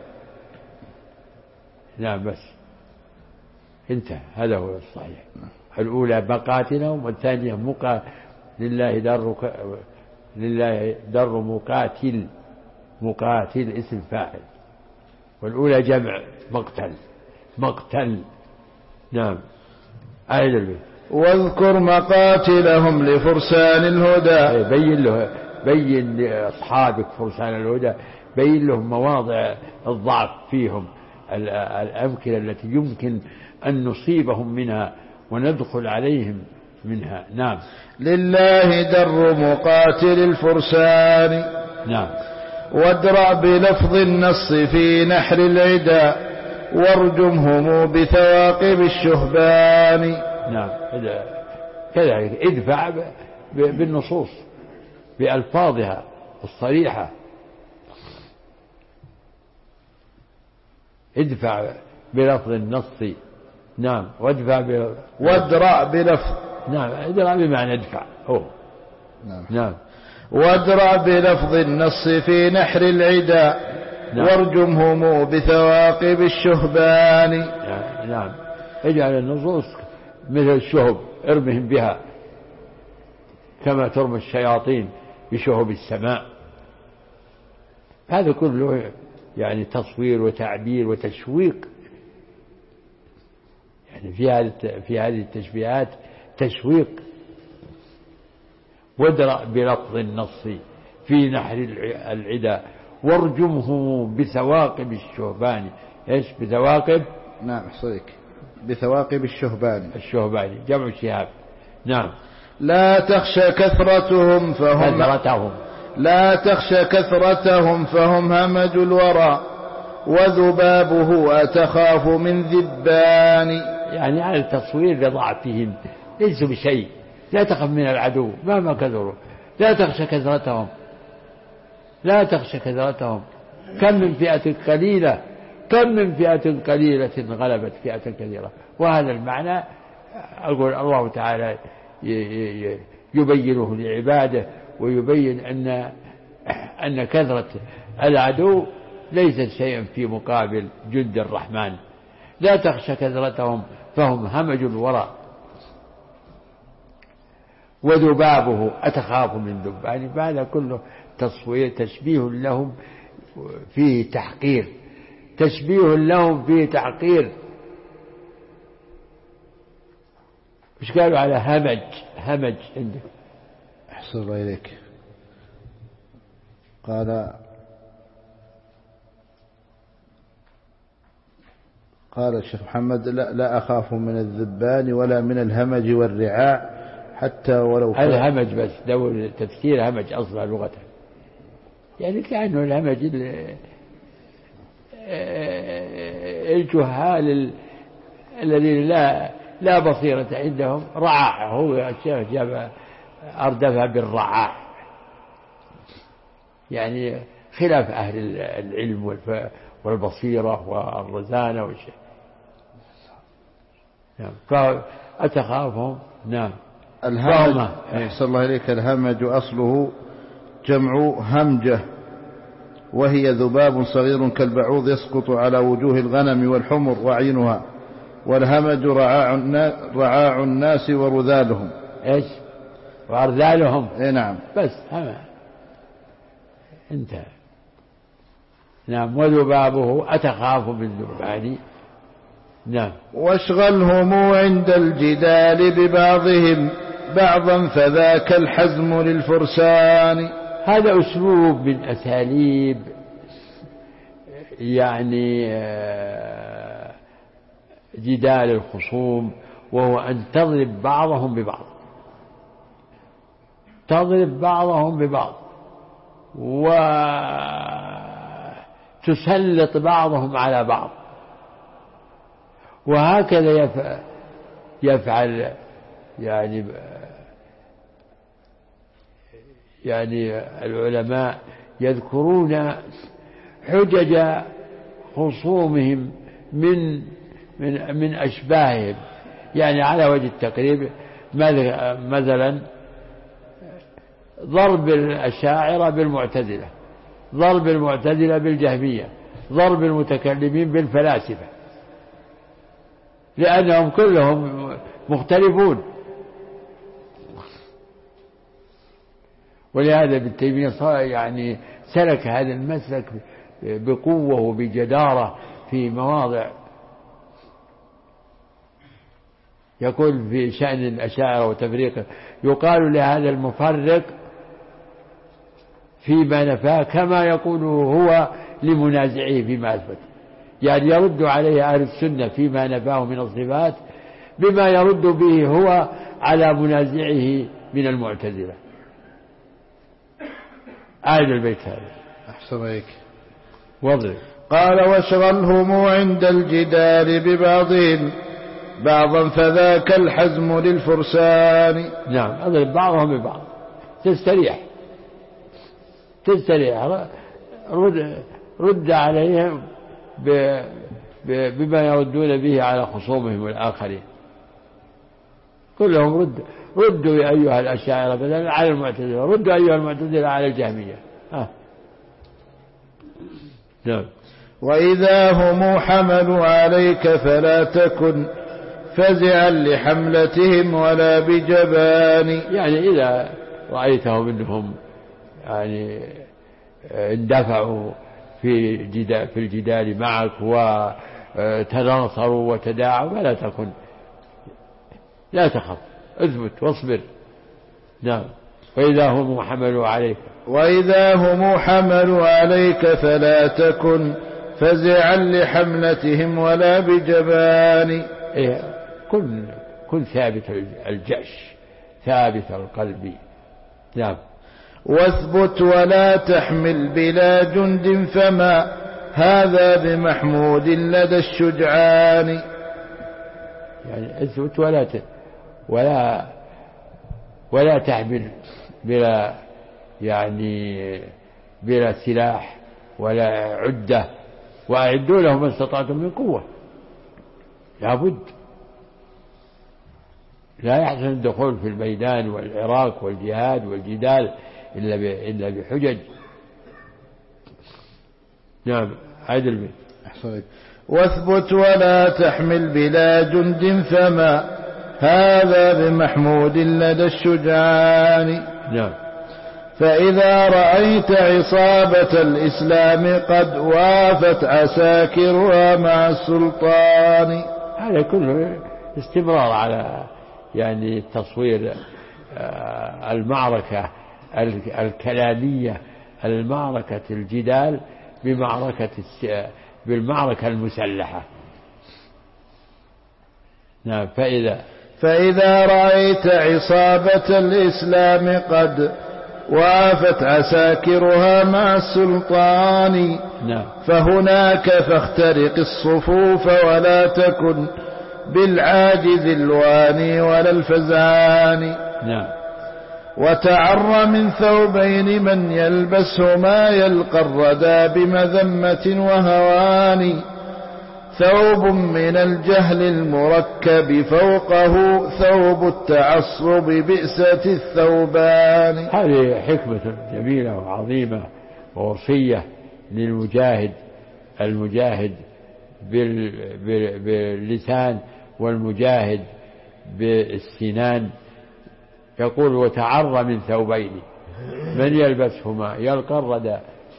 نعم، بس انتهى، هذا هو الصحيح. الأولى مقاتلهم والثانية لله در مقاتل اسم فاعل، والأولى جمع مقتل. نعم، آية البيت. واذكر مقاتلهم لفرسان الهدى. بين لأصحابك فرسان الهدى بين لهم مواضع الضعف فيهم، الأمكنة التي يمكن أن نصيبهم منها وندخل عليهم منها. نعم. لله در مقاتل الفرسان. نعم. وادرأ بلفظ النص في نحر العدا وارجمهم بثواقب الشهبان. نعم كذلك ادفع بالنصوص بألفاظها الصريحة، ادفع بلفظ النص. نعم. وادرأ بلفظ. نعم ادرأ بمعنى ادفع. نعم. وادرأ بلفظ النص في نحر العدا. نعم. وارجمهم بثواقب الشهبان. نعم. اجعل النصوص مثل الشهب، ارمهم بها كما ترمي الشياطين بشهب السماء. هذا كله يعني تصوير وتعبير وتشويق، يعني في هذه التشبيهات تشويق. وادرأ بلفظ النص في نحر العدا وارجمه بثواقب الشهبان. ايش بثواقب؟ نعم صدق، بثواقب الشهبان. الشهبان جمع شهاب. نعم. لا تخشى كثرتهم فهم همج الورى وذبابه أتخاف من ذبان. يعني على التصوير لضعفهم، ليسوا بشيء، لا تخف من العدو مهما كثروا، لا تخشى كثرتهم. كم من فئة قليلة غلبت فئة كثيرة. وهذا المعنى أقول الله تعالى يبينه لعباده، ويبين أن كثرة العدو ليست شيئا في مقابل جند الرحمن. لا تخشى كثرتهم فهم همج الورى وذبابه أتخاف من ذبان. هذا كله تشبيه لهم فيه تحقير. مش قالوا على همج عندك؟ أحسن الله إليك. قال الشيخ محمد لا أخاف من الذبان ولا من الهمج والرعاع حتى ولو الهمج بس دور تفسير همج أصلا لغة، يعني كأنه الهمج الجهال الذين لا بصيرة عندهم. رعاع، هو الشيخ جاب أردفها بالرعاع، يعني خلاف أهل العلم والبصيرة والرزانة والشيء. نعم. فأتخافهم. نعم. الهمج أحسن الله إليك. الهمج أصله جمع همجة، وهي ذباب صغير كالبعوض يسقط على وجوه الغنم والحمر وعينها. والهمج رعاع الناس ورذالهم. ايش؟ وأرذالهم. نعم. بس انتهى. نعم. وذبابه أتخاف بالذبان. نعم. واشغلهم عند الجدال ببعضهم بعضا فذاك الحزم للفرسان. هذا أسلوب من أساليب يعني جدال الخصوم، وهو أن تضرب بعضهم ببعض وتسلط بعضهم على بعض. وهكذا يفعل يعني العلماء يذكرون حجج خصومهم من أشباههم، يعني على وجه التقريب مثلا ضرب الأشاعرة بالمعتزلة، ضرب المعتزلة بالجهمية، ضرب المتكلمين بالفلاسفة، لأنهم كلهم مختلفون. ولهذا ابن تيمية يعني سلك هذا المسلك بقوة وبجدارة في مواضع. يقول في شأن الأشاعرة وتفريقه، يقال لهذا المفرق فيما نفاه كما يقول هو لمنازعه فيما أثبت. يعني يرد عليه أهل السنة فيما نفاه من الصفات بما يرد به هو على منازعه من المعتزلة. آية البيت هذا. أحسن عليك. واضح. قال واشغلهم عند الجدال ببعضهم بعضا فذاك الحزم للفرسان. نعم أضرب بعضهم ببعض تستريح رد عليهم بما يردون به على خصومهم الآخرين. كلهم ردوا يا أيها الأشاعرة بدلا على المعتزلة، ردوا أيها المعتزلة على الجهمية. نعم. وإذا هم حملوا عليك فلا تكن فزعا لحملتهم ولا بجبان. يعني إذا رأيتهم أنهم يعني اندفعوا في الجدال معك وتناصروا وتداعوا فلا تكن، لا تخف، اثبت واصبر. نعم. وإذا هم حملوا عليك فلا تكن فزعا لحملتهم ولا بجبان. كن ثابت الجأش ثابت القلب. نعم. واثبت ولا تحمل بلا جند فما هذا بمحمود لدى الشجعان. يعني اثبت ولا تحمل بلا سلاح ولا عدة، وأعدوا لهم ما استطعتم من قوة. لابد لا يحسن الدخول في الميدان والعراك والجهاد والجدال إلا بحجج. نعم. عدل. واثبت ولا تحمل بلا جند فما هذا بمحمود لدى الشجعان. نعم. فإذا رأيت عصابة الإسلام قد وافت عساكرها مع السلطان. هذا كله استمرار على تصوير المعركة الكلامية، المعركة الجدال بالمعركة المسلحة. نعم. فإذا رأيت عصابة الإسلام قد وافت عساكرها مع السلطان. نعم. فهناك فاخترق الصفوف ولا تكن بالعاجز الواني ولا الفزعان. نعم. وتعر من ثوبين من يلبسهما يلقى الردى بمذمة وهوان. ثوب من الجهل المركب فوقه ثوب التعصب بئسة الثوبان. هذه حكمة جميلة وعظيمة ووصية المجاهد باللسان والمجاهد بالسنان. يقول وتعر من ثوبين من يلبسهما يلقى الردى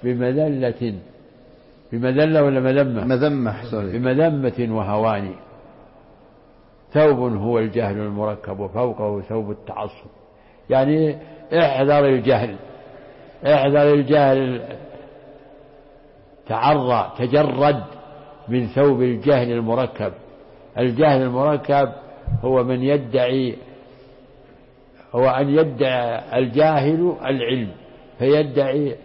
بمذلة ولا مذمة؟ بمذمة وهوان. ثوب هو الجهل المركب وفوقه ثوب التعصب. يعني احذر الجهل، تجرد من ثوب الجهل المركب. الجهل المركب هو أن يدعي الجاهل العلم، فيدعي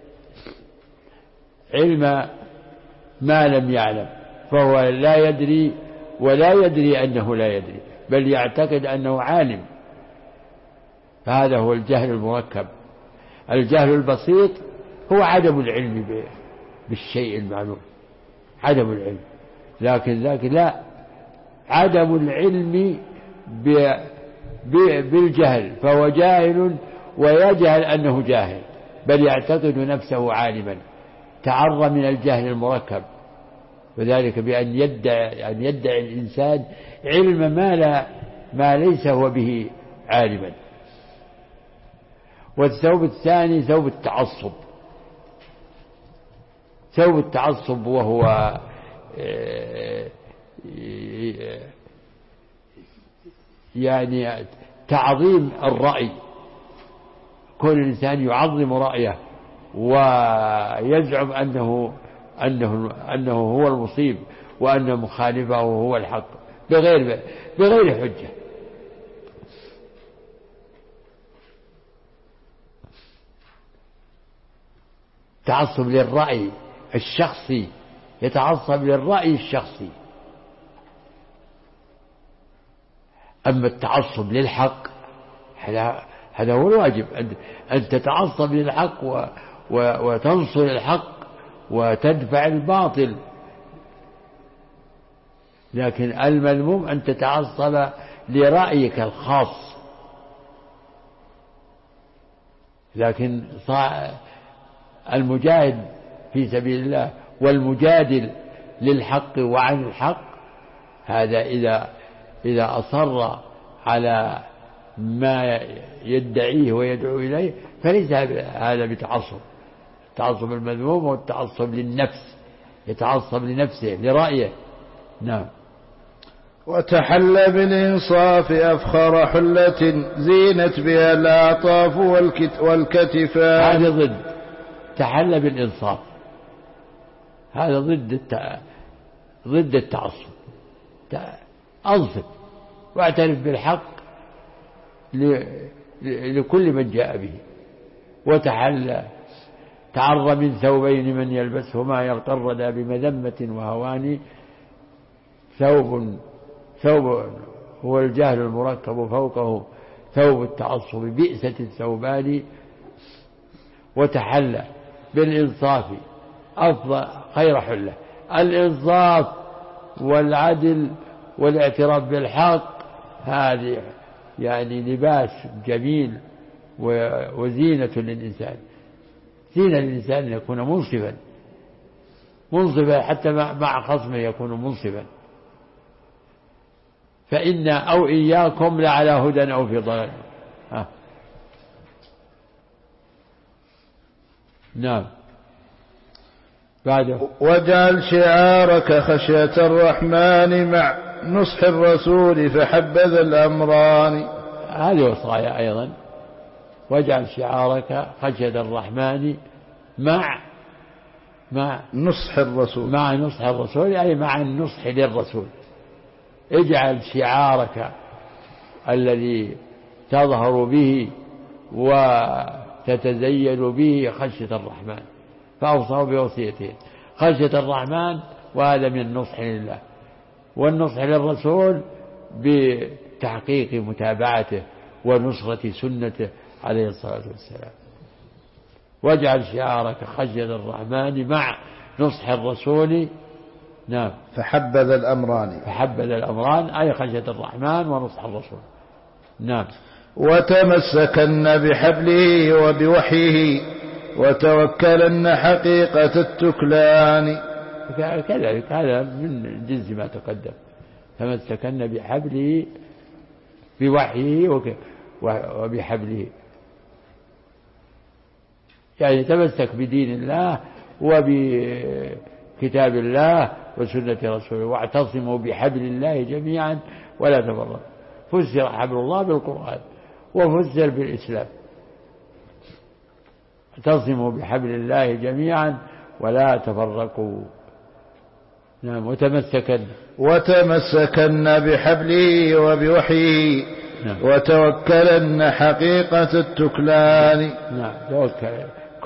علم ما لم يعلم، فهو لا يدري ولا يدري أنه لا يدري، بل يعتقد أنه عالم. فهذا هو الجهل المركب. الجهل البسيط هو عدم العلم بالشيء المعلوم، عدم العلم. لكن ذاك لا، عدم العلم بالجهل، فهو جاهل ويجهل أنه جاهل، بل يعتقد نفسه عالما. تعر من الجهل المركب، وذلك بأن يدعي الإنسان علم ما ليس هو به عالما. والثوب الثاني ثوب التعصب. ثوب التعصب وهو تعظيم الرأي. كل إنسان يعظم رأيه ويزعم أنه هو المصيب وأن مخالفه هو الحق بغير حجة. تعصب للرأي الشخصي، يتعصب للرأي الشخصي. أما التعصب للحق هذا هو الواجب، أن تتعصب للحق وتنصر الحق وتدفع الباطل. لكن المذموم أن تتعصب لرأيك الخاص. لكن المجاهد في سبيل الله والمجادل للحق وعن الحق، هذا إذا أصر على ما يدعيه ويدعو إليه فليس هذا بتعصب. التعصب المذموم هو التعصب للنفس، يتعصب لنفسه لرأيه. نعم. وتحل بالإنصاف أفخر حلة زينت بها الأعطاف والكتفان. هذا ضد تحل بالإنصاف، هذا ضد التعصب. أنصف واعترف بالحق لكل من جاء به. وتحل تعر من ثوبين من يلبسهما يلقى الردى بمذمة وهوان. ثوب هو الجهل المركب فوقه ثوب التعصب بئسة الثوبان. وتحل بالإنصاف أفضل خير حلة. الإنصاف والعدل والاعتراف بالحق هذه يعني لباس جميل وزينة للإنسان. زينة للإنسان أن يكون منصفا حتى مع خصمه يكون منصفا. فإن أو إياكم لعلى هدى أو في ضلال. نعم. بعده واجعل شعارك خشية الرحمن مع نصح الرسول فحبذا الأمران. هذه وصايا أيضا. واجعل شعارك خشية الرحمن مع نصح الرسول، مع نصح الرسول أي مع النصح للرسول. اجعل شعارك الذي تظهر به وتتزين به خشية الرحمن. فأوصاه بوصيتين: خشية الرحمن، وهذا من النصح لله، والنصح للرسول بتحقيق متابعته ونصرة سنته عليه الصلاة والسلام. واجعل شعارك خشية الرحمن مع نصح الرسول. نعم. فحبذ الأمران أي خشية الرحمن ونصح الرسول. نعم. وتمسكن بحبله وبوحيه وتوكلن حقيقة التكلان. كذلك هذا من جنس ما تقدم. تمسكن بحبله بوحيه وبحبله، يعني تمسك بدين الله وبكتاب الله وسنة رسوله. واعتصموا بحبل الله جميعا ولا تفرقوا. فسر حبل الله بالقرآن وفسر بالإسلام. اعتصموا بحبل الله جميعا ولا تفرقوا. نعم. وتمسكن بحبله وبوحيه. نعم. وتوكلن حقيقة التكلان. نعم. توكل.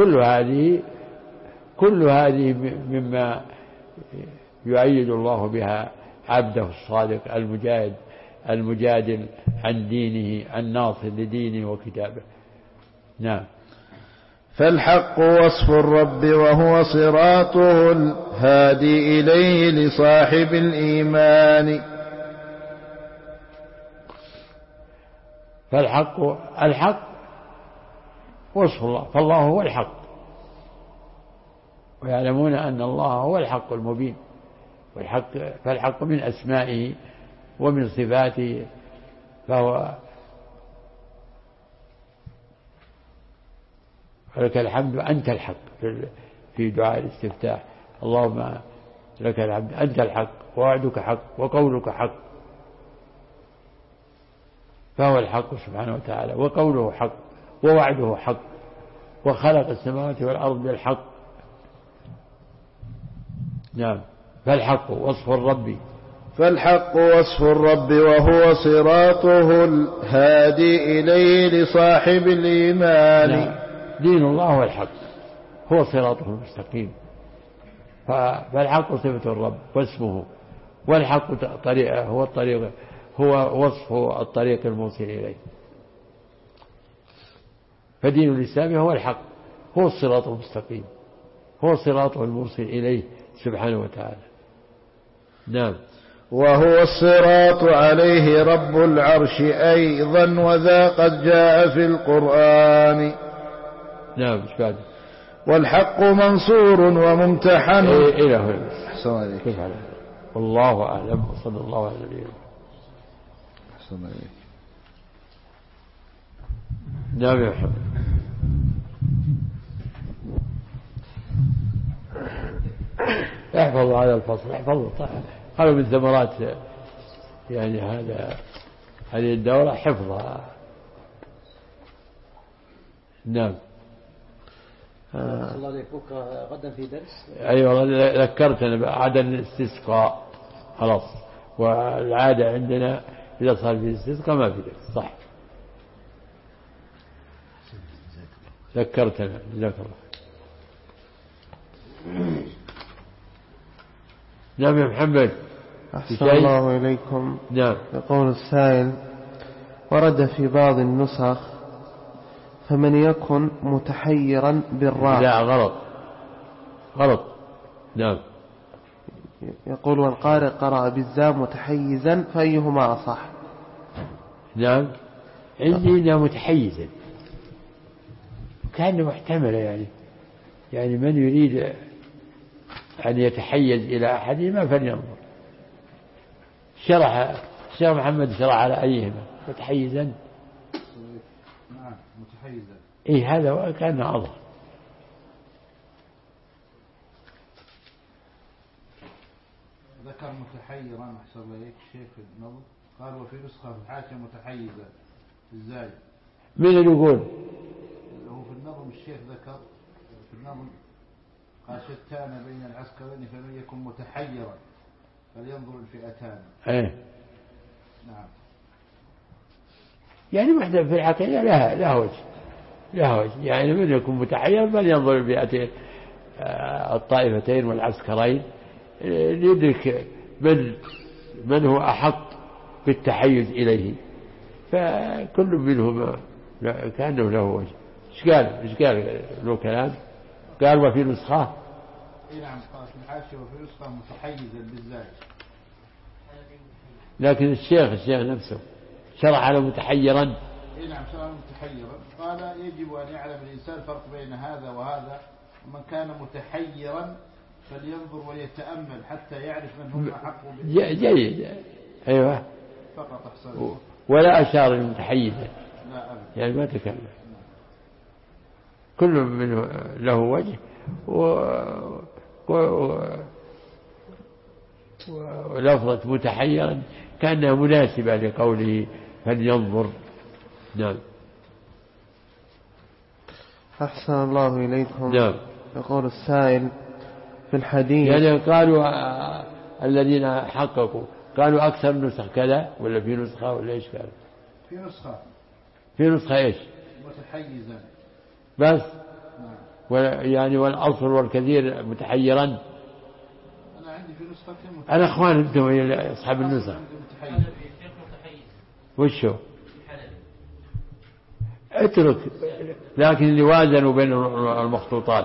كل هذه مما يؤيد الله بها عبده الصادق المجادل عن دينه الناصر لدينه وكتابه. نعم. فالحق وصف الرب وهو صراطه الهادي إليه لصاحب الإيمان. فالحق وصف الله، فالله هو الحق، ويعلمون أن الله هو الحق المبين. فالحق من أسمائه ومن صفاته، فهو لك الحمد أنت الحق. في دعاء الاستفتاح: اللهم لك الحمد أنت الحق، ووعدك حق، وقولك حق. فهو الحق سبحانه وتعالى، وقوله حق، ووعده حق، وخلق السماوات والأرض بالحق. نعم. فالحق وصف الرب. فالحق وصف الرب وهو صراطه الهادي إليه لصاحب الإيمان. نعم. دين الله هو الحق، هو صراطه المستقيم. فالحق صفة الرب واسمه، والحق طريقه هو الطريق، هو وصفه الطريق الموصل إليه. فدين الإسلام هو الحق، هو الصراط المستقيم، هو صراطه الموصل إليه سبحانه وتعالى. نعم. وهو الصراط عليه رب العرش أيضا، وذا قد جاء في القرآن. نعم. شكرا. والحق منصور وممتحن. إلى هنا. أحسن عليك. كيف عليك؟ والله أعلم، وصلى الله على نبينا. أحسن عليك. نعم يا محمد. احفظوا هذا الفصل، احفظوا. قالوا من ثمرات يعني هذه الدورة حفظها. نعم. الله عليك. بكرة غدا في درس. أيوة ذكرتنا عدم الاستسقاء خلاص، والعادة عندنا إذا صار في الاستسقاء ما في درس. صح. ذكرتنا. جزاك الله. نعم يا محمد. أحسن الله إليكم. نعم. يقول السائل: ورد في بعض النسخ: فمن يكن متحيرا بالراء. لا، غلط. نعم. يقول: والقارئ قرأ بالزاء متحيزا، فأيهما أصح؟ نعم. عندي متحيزا كان محتمل، يعني من يريد أن يتحيز إلى أحدهما فلينظر. الشيخ محمد شرح على أيهما متحيزا. نعم متحيزا. إيه هذا كان أظهر. ذكر متحيرا أحسن الله الشيخ في النظم، قال وفي نسخة في الحاشية متحيزا. إزاي؟ من اللي يقول؟ هو في النظم الشيخ ذكر في النظم قال: شتان بين العسكرين فمن يكن متحيرا فلينظر الفئتان. ايه. نعم. يعني واحدة في الحقيقة لها وجه، يعني من يكون متحير فلينظر الفئتين الطائفتين والعسكرين ليدرك من هو أحق بالتحيز إليه، فكل منهما كأنه له وجه. إيش قال له كلام؟ قال وفي نسخة. نعم قال في الحاشية وفي نسخة متحيزا بالزاي. لكن الشيخ نفسه شرع على متحيرا. نعم شرع متحيرا. قال يجب أن يعلم الإنسان الفرق بين هذا وهذا، ومن كان متحيرا فلينظر ويتأمل حتى يعرف من هم أحق به. جيد. أيوة. فقط أحسن. ولا أشار المتحيزا. لا أبدا. يعني ما تكلم. كل منه له وجه ولفظة متحيرا كأنها مناسبة لقوله فلينظر. نعم. أحسن الله إليكم. نعم. يقول السائل: في الحديث، يعني قالوا الذين حققوا قالوا أكثر نسخ كذا ولا في نسخة ولا إيش قالوا؟ في نسخة إيش؟ متحيزا بس. نعم. يعني والأصل والكثير متحيرا. أنا عندي في نسخة أنا أخوان أنتم أصحاب النسخ. وشو؟ اترك، لكن اللي وازنوا بين المخطوطات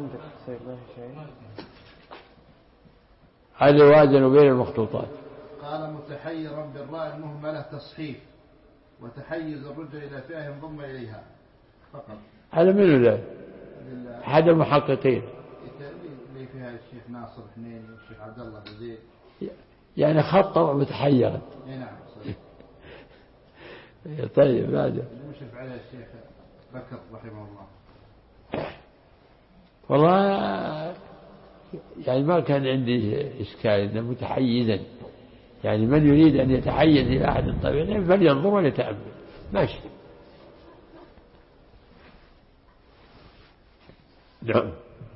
اللي وازنوا بين المخطوطات. قال متحيرا بالراء المهملة تصحيف، وتحيز الرجل إلى فئة ينضم إليها فقط. هذا منو ذا؟ أحد المحققين اللي فيها الشيخ ناصر حنيني والشيخ عبد الله بزيد، يعني خطأ متحيرا. نعم صحيح. طيب هذا المشرف عليه الشيخ بكر رحمه الله. والله يعني ما كان عندي إشكال إنه متحيزا، يعني من يريد أن يتحيز إلى أحد الطريقين فلينظر وليتأمل. ماشي. نعم.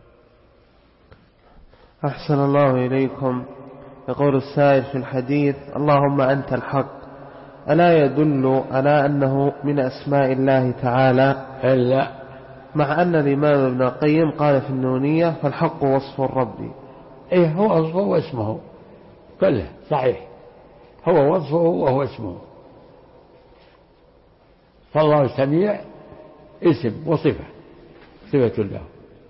أحسن الله إليكم. يقول السائل في الحديث اللهم أنت الحق، ألا يدل على أنه من أسماء الله تعالى؟ إلا مع أن الإمام ابن القيم قال في النونية فالحق وصف الرب. إيه، هو وصفه واسمه كله صحيح، هو وصفه وهو اسمه. فالله سميع اسم وصفة، صفة له.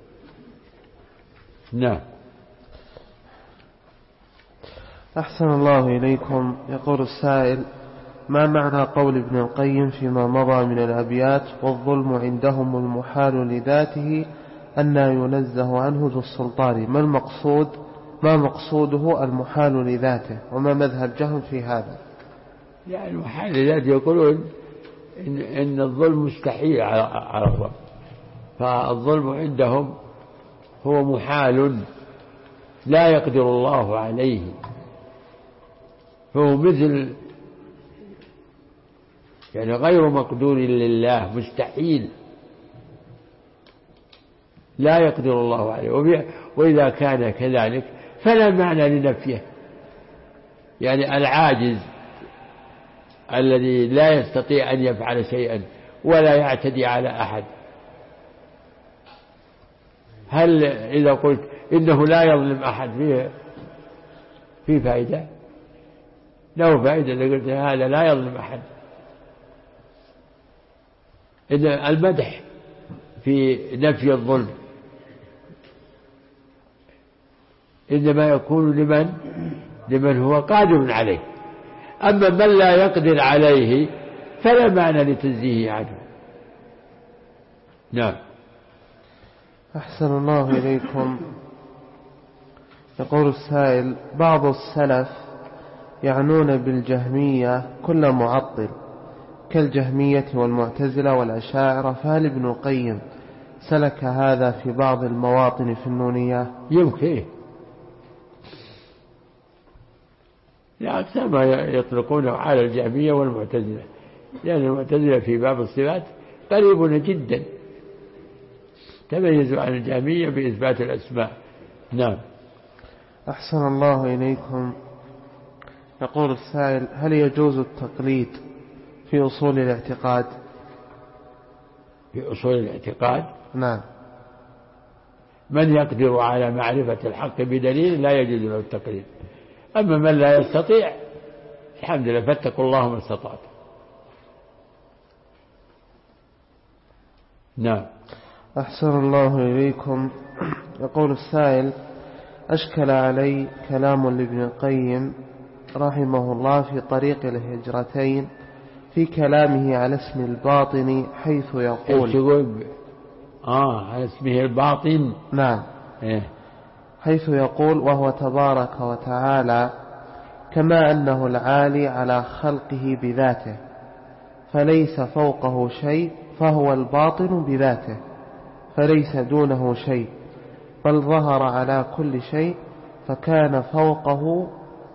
نعم. أحسن الله إليكم. يقول السائل ما معنى قول ابن القيم فيما مضى من الأبيات والظلم عندهم المحال لذاته أن ينزه عنه ذو السلطان؟ ما مقصوده المحال لذاته، وما مذهب جهم في هذا؟ يعني المحال لذاته يقولون إن الظلم مستحيل على الرب، فالظلم عندهم هو محال لا يقدر الله عليه، فهو مثل يعني غير مقدور لله، مستحيل لا يقدر الله عليه. وإذا كان كذلك فلا معنى لنفيه، يعني العاجز الذي لا يستطيع أن يفعل شيئا ولا يعتدي على أحد، هل إذا قلت إنه لا يظلم أحد فيه فائدة؟ له فائدة إذا قلت هذا لا يظلم أحد. إن المدح في نفي الظلم إنما يكون لمن هو قادر عليه، أما من لا يقدر عليه فلا معنى لتنزيهه عنه. نعم. أحسن الله إليكم. يقول السائل بعض السلف يعنون بالجهمية كل معطل كالجهمية والمعتزلة والأشاعرة، فهل ابن القيم سلك هذا في بعض المواطن في النونية؟ يمكن، لا أكثر ما يطلقونه على الجهمية والمعتزلة، لأن المعتزلة في باب الصفات قريبون جدا، تميزوا عن الجهمية بإثبات الأسماء. نعم. أحسن الله إليكم. يقول السائل هل يجوز التقليد في أصول الاعتقاد؟ في أصول الاعتقاد؟ نعم. من يقدر على معرفة الحق بدليل لا يجوز له التقليد، أما من لا يستطيع الحمد لله فاتقوا الله ما استطعتم. نعم. أحسن الله إليكم. يقول السائل أشكل علي كلام لابن القيم رحمه الله في طريق الهجرتين في كلامه على اسم الباطن حيث يقول على اسمه الباطن. نعم. حيث يقول وهو تبارك وتعالى كما أنه العالي على خلقه بذاته فليس فوقه شيء، فهو الباطن بذاته فليس دونه شيء، بل ظهر على كل شيء فكان فوقه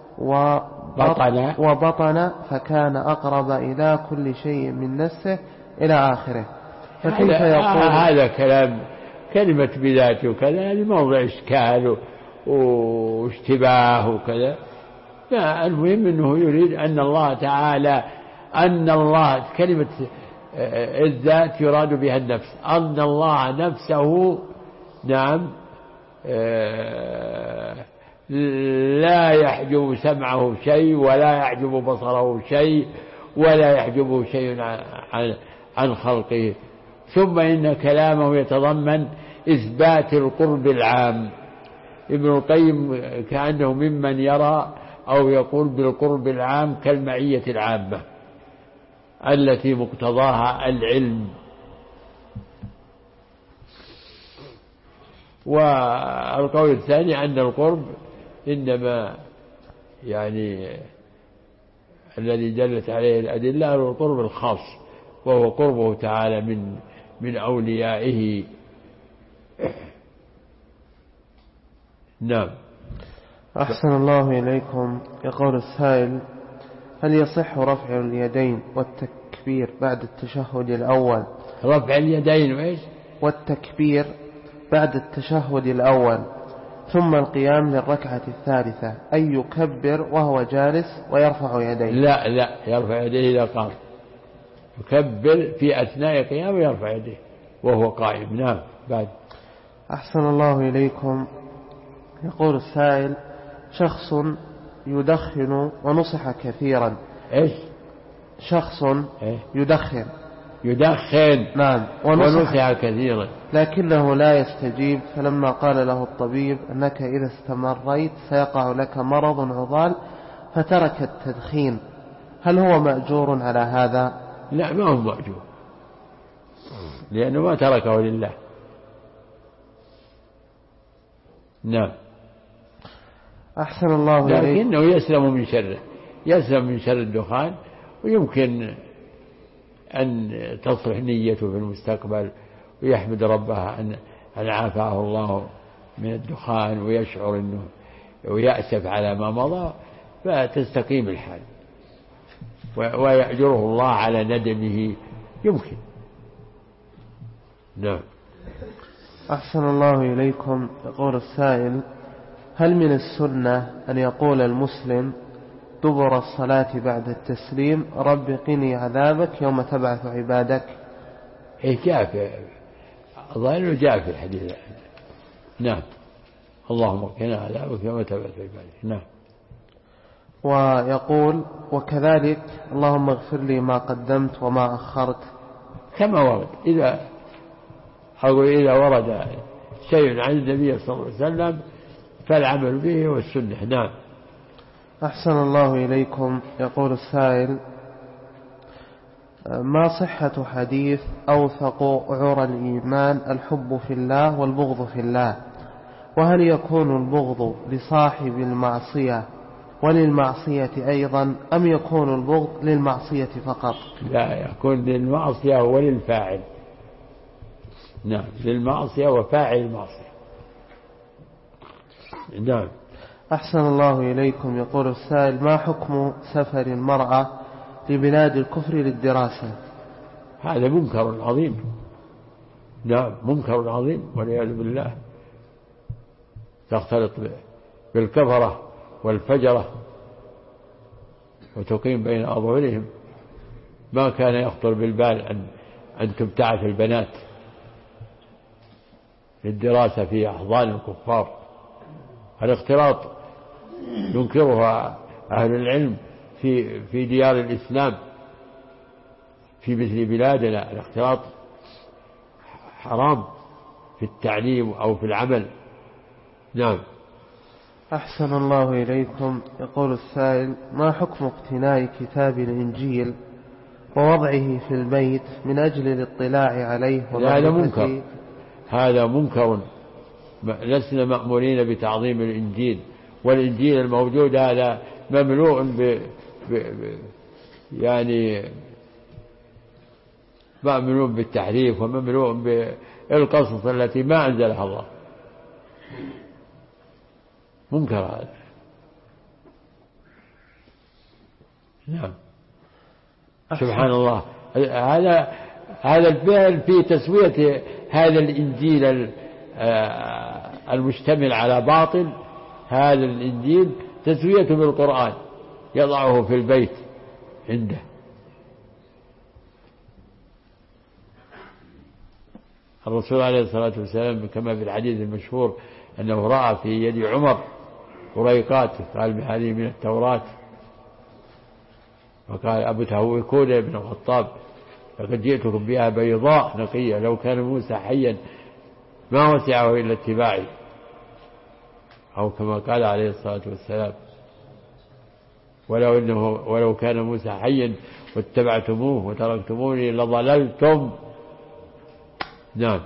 وبطن فكان أقرب إلى كل شيء من نفسه إلى آخره. فكيف يقول هذا كلمة بذاته وكذا لموضع إشكال واشتباه وكذا. المهم أنه يريد أن الله تعالى كلمة الذات يراد بها النفس، أن الله نفسه نعم لا يحجب سمعه شيء ولا يحجب بصره شيء ولا يحجبه شيء عن خلقه. ثم إن كلامه يتضمن إثبات القرب العام. ابن القيم كأنه ممن يرى أو يقول بالقرب العام كالمعية العامة التي مقتضاها العلم. والقول الثاني أن القرب إنما يعني الذي دلت عليه الأدلة هو القرب الخاص، وهو قربه تعالى من أوليائه. نعم. أحسن الله إليكم. يقول السائل هل يصح رفع اليدين والتكبير بعد التشهد الأول؟ رفع اليدين وإيش؟ والتكبير بعد التشهد الأول ثم القيام للركعة الثالثة أن يكبر وهو جالس ويرفع يديه؟ لا يرفع يديه إذا قام، يكبر في أثناء قيامه يرفع يديه وهو قائم. نعم. بعد. أحسن الله إليكم. يقول السائل: شخص يدخن ونصح كثيرا. إيش؟ شخص إيه؟ يدخن. نعم. ونصح كثيرا لكنه لا يستجيب، فلما قال له الطبيب أنك إذا استمريت سيقع لك مرض عضال فترك التدخين، هل هو مأجور على هذا؟ لا، ما هو مأجور، لأنه ما تركه لله. نعم. أحسن الله إليك. لكنه يسلم من شر الدخان، ويمكن أن تصلح نيته في المستقبل ويحمد ربه أن عافاه الله من الدخان، ويشعر أنه ويأسف على ما مضى، فتستقيم الحال ويأجره الله على ندمه، يمكن. نعم. أحسن الله إليكم. يقول السائل: هل من السنة أن يقول المسلم دبر الصلاة بعد التسليم: رب قني عذابك يوم تبعث عبادك؟ جاء أظن جاء في الحديث. نعم. اللهم قنا عذابك يوم تبعث عبادك. نعم. ويقول: وكذلك اللهم اغفر لي ما قدمت وما أخرت، كما ورد. إذا ورد شيء عن النبي صلى الله عليه وسلم فالعمل به والسنة. نعم. أحسن الله إليكم. يقول السائل: ما صحة حديث أوثق عرى الإيمان الحب في الله والبغض في الله؟ وهل يكون البغض لصاحب المعصية وللمعصية أيضا، أم يكون البغض للمعصية فقط؟ لا، يكون للمعصية وللفاعل. نعم، للمعصية وفاعل المعصية. نعم. أحسن الله إليكم. يقول السائل: ما حكم سفر المرأة لبلاد الكفر للدراسة؟ هذا منكر عظيم. نعم، منكر عظيم والعياذ بالله. تختلط بالكفرة والفجرة وتقيم بين أظهرهم. ما كان يخطر بالبال أن تبتعث البنات للدراسة في أحضان الكفار. الاختلاط ينكرها أهل العلم في ديار الإسلام، في مثل بلادنا الاختلاط حرام في التعليم أو في العمل. نعم. أحسن الله إليكم. يقول السائل: ما حكم اقتناء كتاب الإنجيل ووضعه في البيت من أجل الاطلاع عليه؟ هذا منكر. لسنا مأمورين بتعظيم الإنجيل، والإنجيل الموجود هذا مملوء مملوء بالتحريف ومملوء بالقصص التي ما أنزلها الله. منكر هذا. نعم. سبحان الله. هذا الفعل في تسوية هذا الإنجيل المشتمل على باطل. هذا الإنجيل تسويته بالقرآن، يضعه في البيت عنده. الرسول عليه الصلاة والسلام كما في الحديث المشهور أنه رأى في يد عمر وريقات، قال: هذه من التوراة. وقال: أبو تهوكون يا ابن الخطاب، لقد جئتكم بها بيضاء نقية، لو كان موسى حيا ما وسعه إلا اتباعي، أو كما قال عليه الصلاة والسلام: ولو كان موسى حيا واتبعتموه وتركتموني لضللتم. نعم.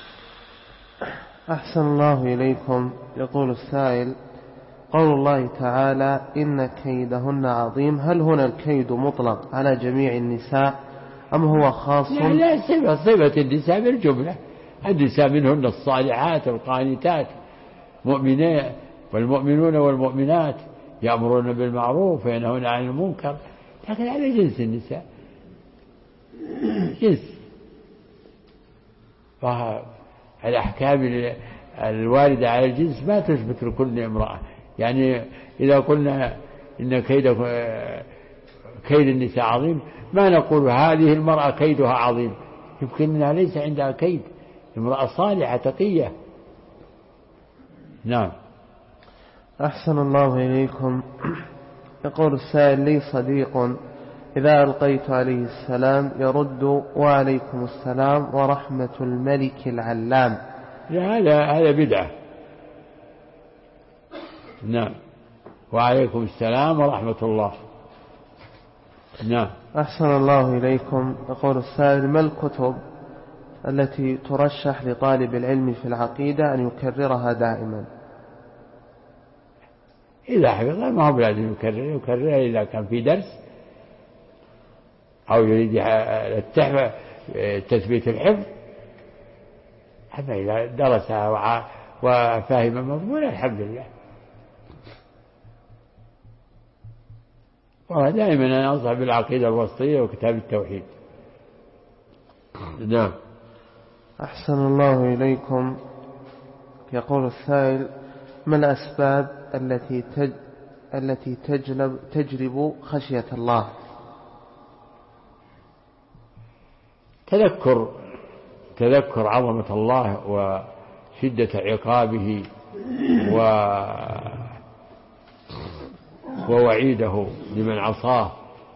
أحسن الله إليكم. يقول السائل: قول الله تعالى: إن كيدهن عظيم، هل هنا الكيد مطلق على جميع النساء أم هو خاص؟ لا، صفة النساء بالجملة. النساء منهن الصالحات القانتات مؤمنات، والمؤمنون والمؤمنات يأمرون بالمعروف وينهون عن المنكر، لكن على جنس النساء جنس. الأحكام الواردة على الجنس ما تثبت لكل امرأة. يعني إذا قلنا إن كيد النساء عظيم ما نقول هذه المرأة كيدها عظيم، يمكن أنها ليس عندها كيد، امرأة صالحة تقية. نعم. أحسن الله إليكم. يقول السائل: لي صديق إذا ألقيت عليه السلام يرد: وعليكم السلام ورحمة الملك العلام. هذا بدعة. نعم. وعليكم السلام ورحمة الله. نعم. أحسن الله إليكم. يقول السائل: ما الكتب التي ترشح لطالب العلم في العقيدة أن يكررها دائما؟ إذا حفظها ما هو لازم يكررها إذا كان في درس أو يريد تثبيت الحفظ. أما إذا درسها وفهم مضمونها الحمد لله. ودائما أنا أنصح بالعقيدة الوسطية وكتاب التوحيد. نعم. أحسن الله إليكم. يقول السائل: ما الأسباب التي تجلب خشية الله؟ تذكر عظمة الله وشدة عقابه ووعيده لمن عصاه،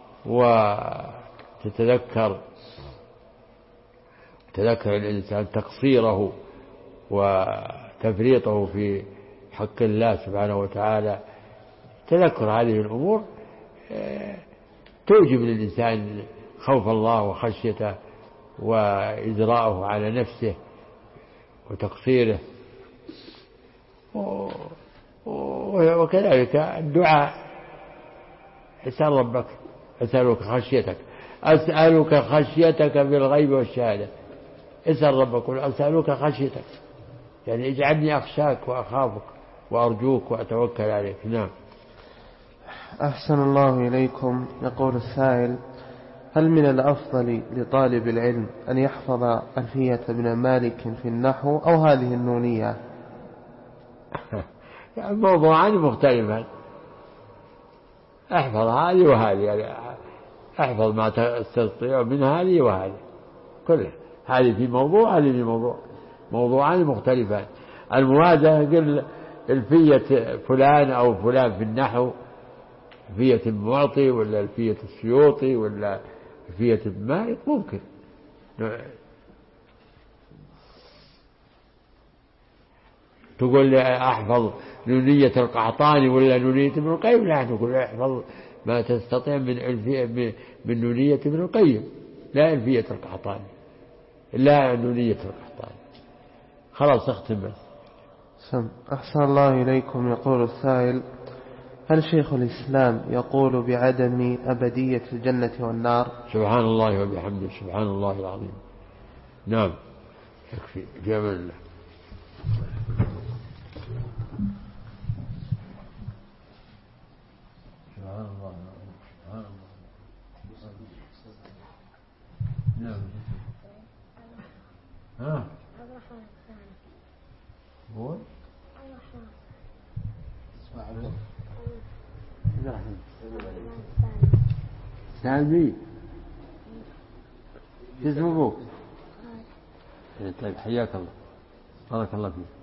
وتتذكر الإنسان تقصيره وتفريطه في حق الله سبحانه وتعالى. تذكر هذه الأمور توجب للإنسان خوف الله وخشيته وإجراءه على نفسه وتقصيره. وكذلك الدعاء: اسأل ربك، أسألك خشيتك بالغيب والشهادة. اسأل ربك أسألك خشيتك، يعني اجعلني أخشاك وأخافك وأرجوك وأتوكل عليك. نعم. أحسن الله إليكم. يقول السائل: هل من الأفضل لطالب العلم أن يحفظ ألفية ابن مالك في النحو أو هذه النونية؟ موضوعان مختلفان. احفظ هذه وهذه، يعني احفظ ما تستطيع من هذه وهذه كلها. هذه في موضوع، هذه في موضوع، موضوعان مختلفان. الموازنة قل ألفية فلان أو فلان في النحو، ألفية المعطي ولا ألفية السيوطي ولا ألفية ابن مالك، ممكن. تقول أحفظ نونية القحطاني ولا نونية ابن القيم، لا، تقول احفظ ما تستطيع من نونية ابن القيم، لا ألفية القحطاني، لا نونية القحطاني. خلاص اختم بس. أحسن الله إليكم. يقول السائل: هل شيخ الإسلام يقول بعدم أبدية الجنة والنار؟ سبحان الله وبحمده، سبحان الله العظيم. نعم، يكفي جمال الله. سبحان الله، سبحان الله. نعم. ها هو سامي، شو اسمه ابوك؟ طيب حياك الله، بارك الله فيك.